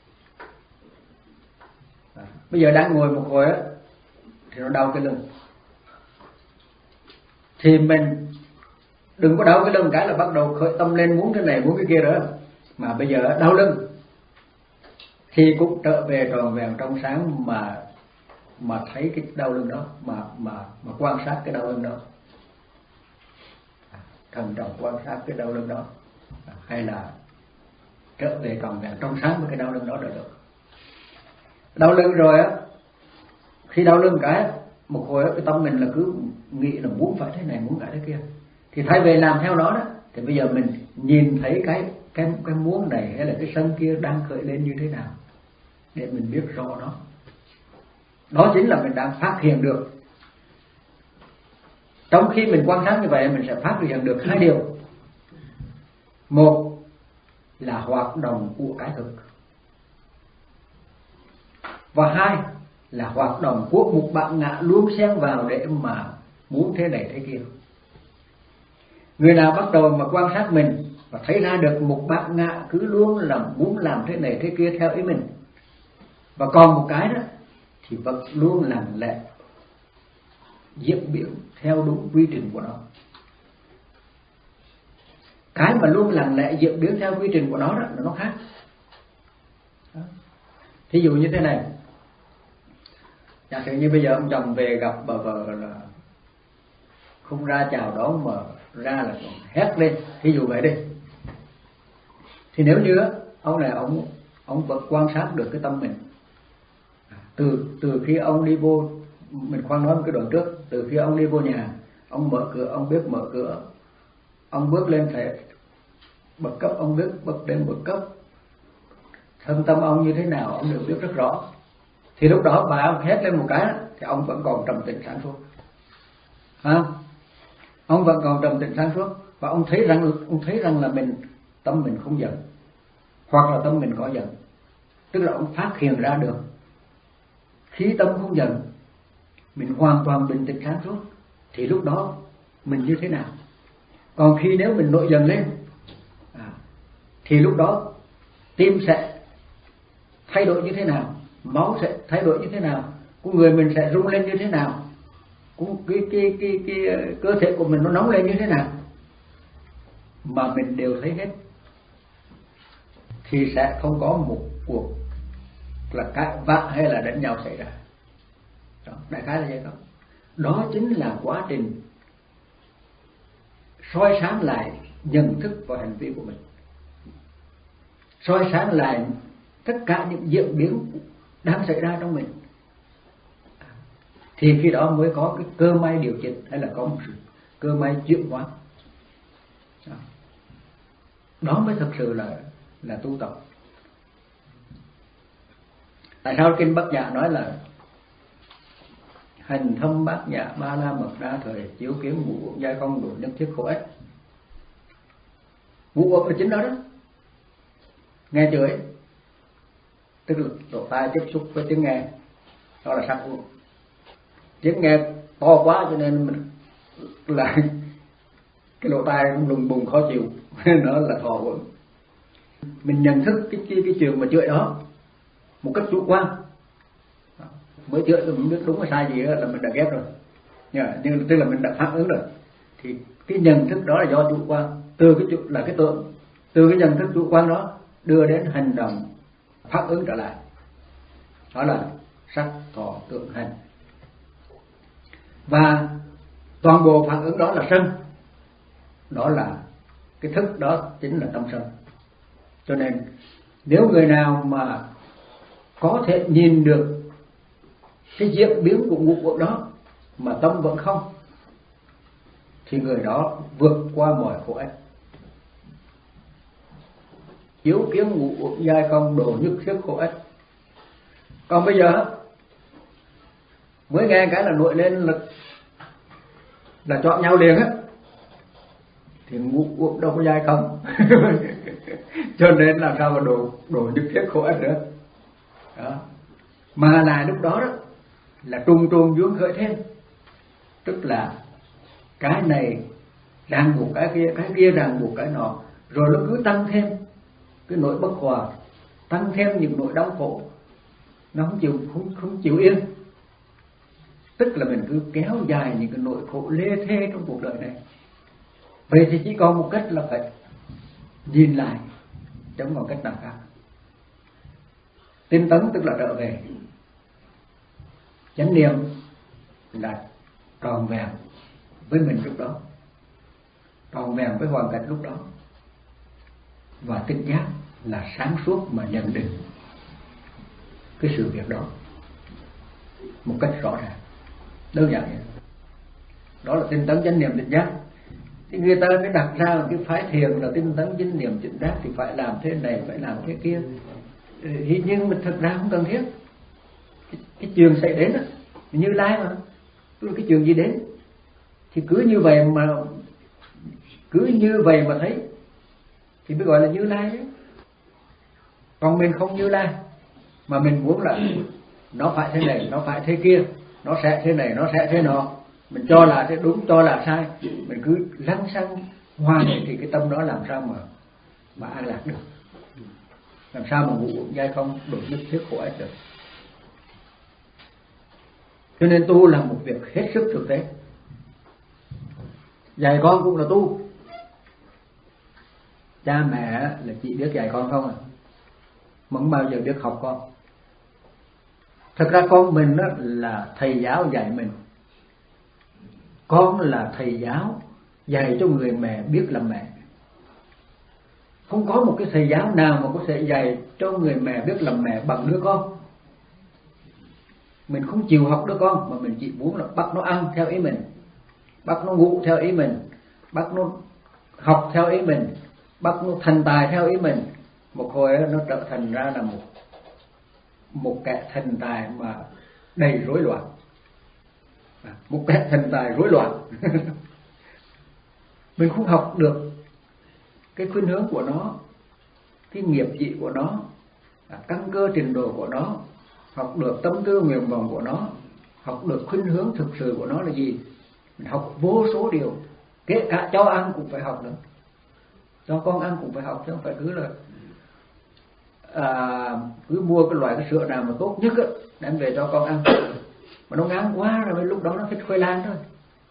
À, bây giờ đang ngồi một hồi á thì nó đau cái lưng, thì mình Đừng có đau cái lưng cái là bắt đầu khởi tâm lên muốn cái này muốn cái kia nữa, mà bây giờ đau lưng thì cũng trở về tròn vẹn trong sáng mà mà thấy cái đau lưng đó, mà mà mà quan sát cái đau lưng đó, thận trọng quan sát cái đau lưng đó, hay là trở về tròn vẹn trong sáng với cái đau lưng đó là được. Đau lưng rồi á, khi đau lưng cái một hồi đó, cái tâm mình là cứ nghĩ là muốn phải thế này muốn phải thế kia, thì thay về làm theo nó đó, thì bây giờ mình nhìn thấy cái cái cái muốn này hay là cái sân kia đang khởi lên như thế nào để mình biết rõ nó. Đó chính là mình đang phát hiện được. Trong khi mình quan sát như vậy, mình sẽ phát hiện được hai điều. Một là hoạt động của cái thực, và hai là hoạt động của một bản ngã luôn xen vào để mà muốn thế này thế kia. Người nào bắt đầu mà quan sát mình và thấy ra được một bản ngã cứ luôn là muốn làm thế này thế kia theo ý mình, và còn một cái đó thì vẫn luôn lặng lẽ diễn biến theo đúng quy trình của nó. Cái mà luôn lặng lẽ diễn biến theo quy trình của nó đó là nó khác. Đó. Thí dụ như thế này, giả sử như bây giờ ông chồng về gặp bà vợ là không ra chào đón mà ra là còn hét lên, thí dụ vậy đi, thì nếu như ông này ông ông vẫn quan sát được cái tâm mình, từ từ khi ông đi vô, mình khoan nói một cái đoạn trước, từ khi ông đi vô nhà, ông mở cửa, ông biết mở cửa, ông bước lên thể bậc cấp, ông biết bậc đến bậc cấp, thân tâm ông như thế nào ông đều biết rất rõ. Thì lúc đó bà ông hét lên một cái thì ông vẫn còn trầm tĩnh sáng suốt, à, ông vẫn còn trầm tĩnh sáng suốt, và ông thấy rằng ông thấy rằng là mình tâm mình không giận, hoặc là tâm mình có giận, tức là ông phát hiện ra được khi tâm không giận, mình hoàn toàn bình tĩnh sáng suốt, thì lúc đó mình như thế nào. Còn khi nếu mình nổi giận lên à, thì lúc đó tim sẽ thay đổi như thế nào, máu sẽ thay đổi như thế nào, con người mình sẽ rung lên như thế nào, cái, cái, cái, cái, cái cơ thể của mình nó nóng lên như thế nào, mà mình đều thấy hết, thì sẽ không có một cuộc là cãi vã hay là đánh nhau xảy ra. Đó, đại khái là vậy đó. Đó chính là quá trình soi sáng lại nhận thức và hành vi của mình, soi sáng lại tất cả những diễn biến đang xảy ra trong mình, thì khi đó mới có cái cơ may điều chỉnh, hay là có một sự cơ may chuyển hóa. Đó, đó mới thực sự là là tu tập. Tại sao kinh Bát Nhã nói là hành thâm bát nhã ba la mật đa thời, chiếu kiến ngũ uẩn giai không đủ nhất thiết khổ ích. Ngũ uẩn là chính đó đó. Nghe chưa ấy, tức là lỗ tai tiếp xúc với tiếng nghe, đó là sắc uẩn. Tiếng nghe to quá cho nên mình là cái lỗ tai cũng lùng bùng khó chịu, nó là thọ uẩn. Mình nhận thức cái cái, cái chuyện mà chửi đó một cách chủ quan, mới chửi rồi mình biết đúng hay sai gì đó là mình đã ghét rồi, nhưng tức là mình đã phản ứng rồi. Thì cái nhận thức đó là do chủ quan, từ cái chủ, là cái tượng, từ cái nhận thức chủ quan đó đưa đến hành động phản ứng trở lại, đó là sắc thọ tưởng hành. Và toàn bộ phản ứng đó là sân, đó là cái thức, đó chính là tâm sân. Cho nên nếu người nào mà có thể nhìn được cái diễn biến của ngũ uẩn đó mà tâm vẫn không, thì người đó vượt qua mọi khổ ách, chiếu kiến ngũ uẩn giai không độ nhất thiết khổ ách. Còn bây giờ mới nghe cái là nổi lên là là chọn nhau liền á, thì ngũ uẩn đâu có giai không. Cho nên làm sao mà độ độ nhất thiết khổ ách nữa. Đó. Mà là lúc đó đó là trùng trùng vướng khởi thêm, tức là cái này ràng buộc cái kia, cái kia ràng buộc cái nọ, rồi nó cứ tăng thêm cái nỗi bất hòa, tăng thêm những nỗi đau khổ, nó không chịu không không chịu yên. Tức là mình cứ kéo dài những cái nỗi khổ lê thê trong cuộc đời này. Vậy thì chỉ còn một cách là phải nhìn lại, chẳng còn cách nào khác. Tinh tấn tức là trở về. Chánh niệm là tròn vẹn với mình lúc đó, tròn vẹn với hoàn cảnh lúc đó. Và tinh giác là sáng suốt mà nhận định cái sự việc đó một cách rõ ràng, đơn giản vậy. Đó là tinh tấn chánh niệm tinh giác. Thì người ta mới đặt ra cái phái thiền là tinh tấn chánh niệm tinh giác thì phải làm thế này, phải làm thế kia. Thì nhưng mà thật ra không cần thiết. Cái, cái chuyện xảy đến đó, Như Lai mà, tức là cái chuyện gì đến thì cứ như vậy mà cứ như vậy mà thấy thì mới gọi là Như Lai đấy. Còn mình không Như Lai mà mình muốn là nó phải thế này, nó phải thế kia, nó sẽ thế này, nó sẽ thế nọ, mình cho là thế đúng, cho là sai, mình cứ lăng xăng hoa này thì cái tâm đó làm sao mà mà an lạc được, làm sao mà ngủ dai không đột nhất thiết khổ ách được. Cho nên tu là một việc hết sức thực tế. Dạy con cũng là tu. Cha mẹ là chỉ biết dạy con không à, mà không bao giờ biết học con. Thật ra con mình đó là thầy giáo dạy mình. Con là thầy giáo dạy cho người mẹ biết làm mẹ. Không có một cái thầy giáo nào mà có thể dạy cho người mẹ biết làm mẹ bằng đứa con. Mình không chịu học đứa con, mà mình chỉ muốn là bắt nó ăn theo ý mình, bắt nó ngủ theo ý mình, bắt nó học theo ý mình, bắt nó thành tài theo ý mình. Một hồi nó trở thành ra là một một kẻ thành tài mà đầy rối loạn, một kẻ thành tài rối loạn. Mình không học được cái khuynh hướng của nó, cái nghiệp vị của nó, căn cơ trình độ của nó, học được tâm tư nguyện vọng của nó, học được khuynh hướng thực sự của nó là gì. Mình học vô số điều, kể cả cho ăn cũng phải học nữa, cho con ăn cũng phải học, chứ không phải cứ là à, cứ mua cái loại cái sữa nào mà tốt nhất á đem về cho con ăn, mà nó ngán quá rồi lúc đó nó thích khoai lang thôi.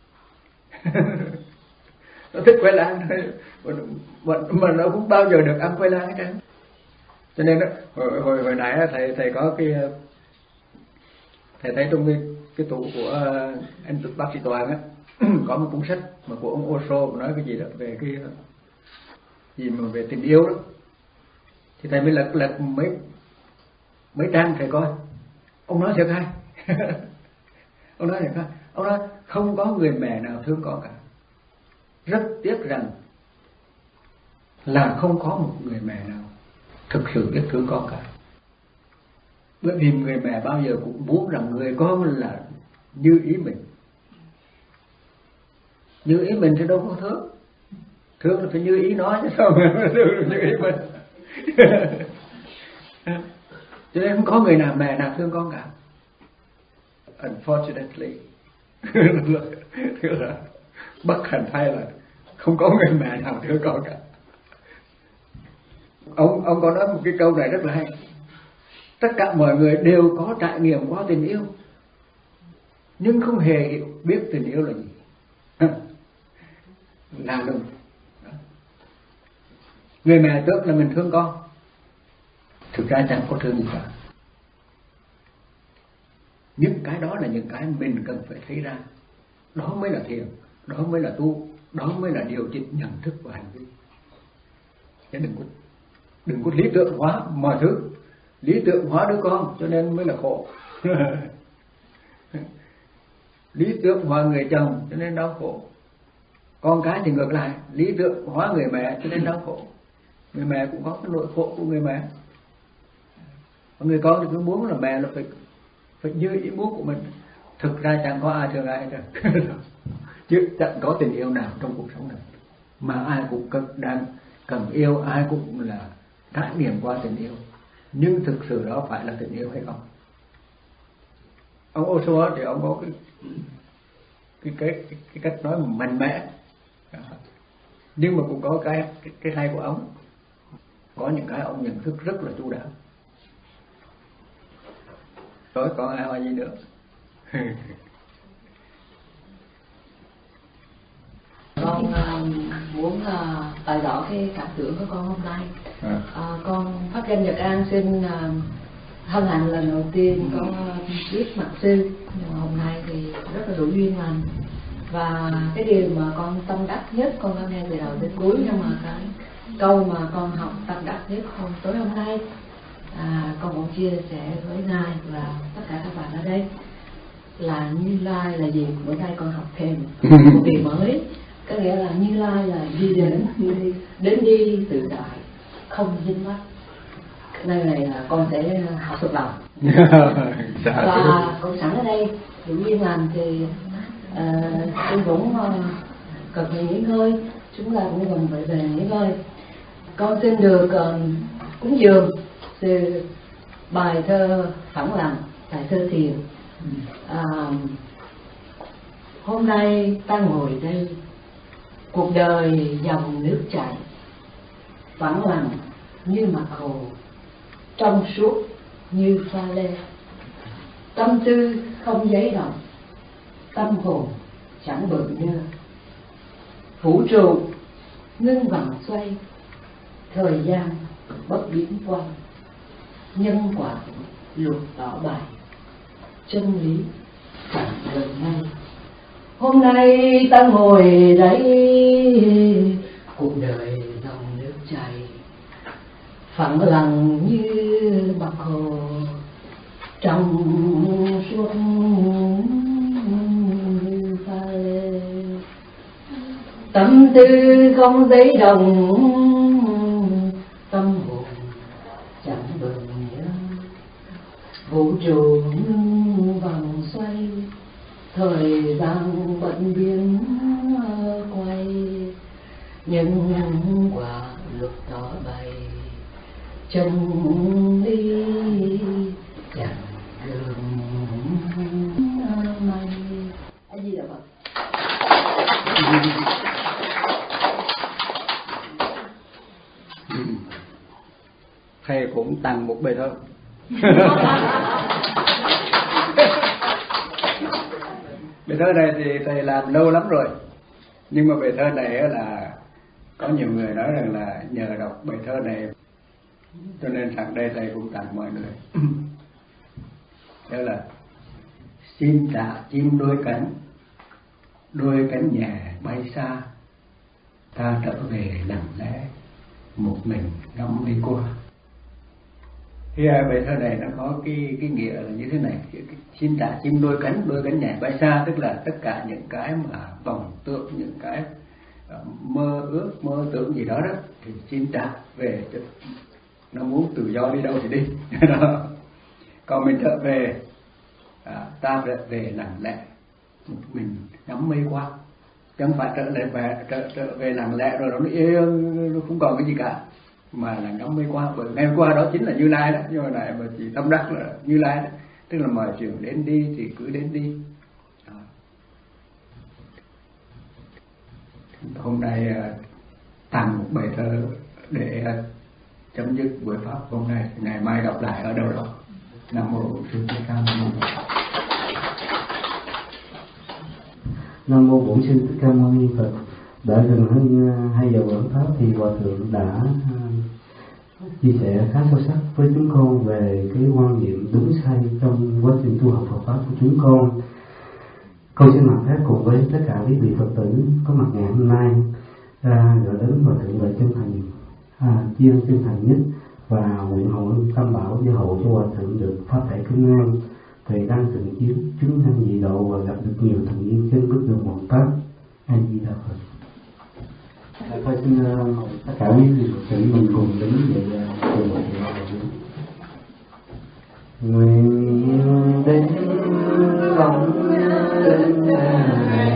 Nó thích khoai lang thôi, mà, mà nó không bao giờ được ăn khoai lang hết trơn. Cho nên đó, hồi, hồi, hồi nãy thầy thầy có cái thầy thấy trong cái, cái tủ của anh bác sĩ Toàn á, có một cuốn sách mà của ông Osho nói cái gì đó về cái gì mà về tình yêu đó. Thì thầy mới lật lật mấy mấy trang thầy coi, ông nói thiệt hay. Ông nói thiệt hay, ông nói không có người mẹ nào thương con cả. Rất tiếc rằng là không có một người mẹ nào thực sự biết thương con cả. Bởi vì người mẹ bao giờ cũng muốn rằng người con là như ý mình. Như ý mình thì đâu có thương. Thương là phải như ý nó chứ sao mà thương như ý mình. Cho nên không có người nào mẹ nào thương con cả. Unfortunately. Là bất hạnh thay là không có người mẹ nào thương con cả. Ông ông có nói một cái câu này rất là hay. Tất cả mọi người đều có trải nghiệm qua tình yêu, nhưng không hề hiểu biết tình yêu là gì. Là luôn. Người mẹ tức là mình thương con, thực ra chẳng có thương gì cả. Những cái đó là những cái mình cần phải thấy ra. Đó mới là thiền, đó mới là tu, đó mới là điều chỉnh nhận thức và hành vi. Chứ đừng có đừng có lý tưởng hóa mọi thứ. Lý tưởng hóa đứa con cho nên mới là khổ. Lý tưởng hóa người chồng cho nên đau khổ. Con cái thì ngược lại, lý tưởng hóa người mẹ cho nên đau khổ. Người mẹ cũng có cái nỗi khổ của người mẹ. Còn người con thì cứ muốn là mẹ là phải phải như ý muốn của mình. Thực ra chẳng có ai thương ai hết. Chứ chẳng có tình yêu nào trong cuộc sống này mà ai cũng cần, đang cần yêu, ai cũng là trải nghiệm qua tình yêu. Nhưng thực sự đó phải là tình yêu hay không? Ông Osho thì ông có cái cái cái cái, cái cách nói mạnh mẽ, nhưng mà cũng có cái cái, cái hay của ông. Có những cái ông nhận thức rất là chu đáo. Rồi còn ai hỏi gì nữa? Con bày tỏ cái cảm tưởng của con hôm nay. À. À, con Pháp Danh Nhật An xin uh, hân hạnh lần đầu tiên có biết mặt sư, nhưng mà hôm nay thì rất là đủ duyên lành. Và cái điều mà con tâm đắc nhất, con đã nghe từ đầu đến cuối, nhưng mà cái câu mà con học tâm đắc nhất hôm tối hôm nay, à, con cũng chia sẻ với Ngài và tất cả các bạn ở đây là Như Lai là gì. Bữa nay con học thêm một điều mới, có nghĩa là Như Lai là đi đến đi, đến đi tự tại, không dính mắc. Nơi này là con sẽ học thuộc lòng. Và cũng sẵn ở đây đủ duyên lành thì uh, tôi cũng uh, cần phải nghỉ ngơi, chúng ta cũng cần phải về nghỉ ngơi. Con xin được uh, cúng dường từ bài thơ Phẳng Lặng, bài thơ thiền. À, hôm nay ta ngồi đây, cuộc đời dòng nước chảy, phẳng lặng như mặt hồ, trong suốt như pha lê. Tâm tư không giấy động, tâm hồn chẳng bận nhơ. Vũ trụ ngưng vòng xoay, thời gian bất biến quay. Nhân quả luật tỏ bài, chân lý chẳng gần nay. Hôm nay ta ngồi đây, cuộc đời dòng nước chảy, phẳng lặng như mặt hồ, trong suốt như pha lê. Tâm tư không giấy đồng, tâm hồn chẳng bận nhớ. Vũ trụ ngưng vòng xoay, thời gian bận biến quay. Nhân quả luật tỏ bày, chân lý chẳng gần mây. A Di Đà Phật. Thầy cũng tặng một bài thơ. Bài thơ này thì thầy làm lâu lắm rồi, nhưng mà bài thơ này là có nhiều người nói rằng là nhờ đọc bài thơ này cho nên sẵn đây thầy cũng tặng mọi người. Đó là: xin tạ chim đôi cánh, đôi cánh nhẹ bay xa, ta trở về lặng lẽ, một mình ngắm đi qua. Thì bài thơ này nó có cái cái nghĩa là như thế này: xin tạ chim đôi cánh, đôi cánh nhẹ bay xa, tức là tất cả những cái mà vọng tưởng, những cái mơ ước, mơ tưởng gì đó đó, thì xin trả về, nó muốn tự do đi đâu thì đi. Còn mình trở về, à, ta trở về lặng lẽ, một mình ngắm mây qua, chẳng phải trở lại về trở, trở về lặng lẽ rồi nó yên, nó không còn cái gì cả, mà là ngắm mây qua. Bởi ngày qua đó chính là Như Lai đó, nhưng mà này mà chỉ tâm đắc là Như Lai đó, tức là mọi chuyện đến đi thì cứ đến đi. À. Hôm nay tặng một bài thơ để chấm dứt buổi pháp hôm nay, ngày mai gặp lại ở đâu đó. Nam mô Sư Thích Ca Mâu Ni Phật. Nam mô Bổn Sư Thích Ca Mâu Ni Phật. Đã gần hơn hai giờ giảng pháp thì hòa thượng đã chia sẻ khá sâu sắc với chúng con về cái quan niệm đúng sai trong quá trình tu học Phật pháp của chúng con. Con xin mặt phép cùng với tất cả quý vị Phật tử có mặt ngày hôm nay à, gửi đến hòa thượng lời chân thành, à, tri ân chân thành nhất và nguyện hộ tâm bảo gia hộ cho hòa thượng được pháp thể kinh an, về đăng thượng chiến chứng thân dị độ và gặp được nhiều thần duyên trên bước đường hoàn pháp. A Di Đà Phật. À, tôi xin uh, tất cả quý vị Phật tử mình cùng đứng dậy cùng một nguyện đến lòng đến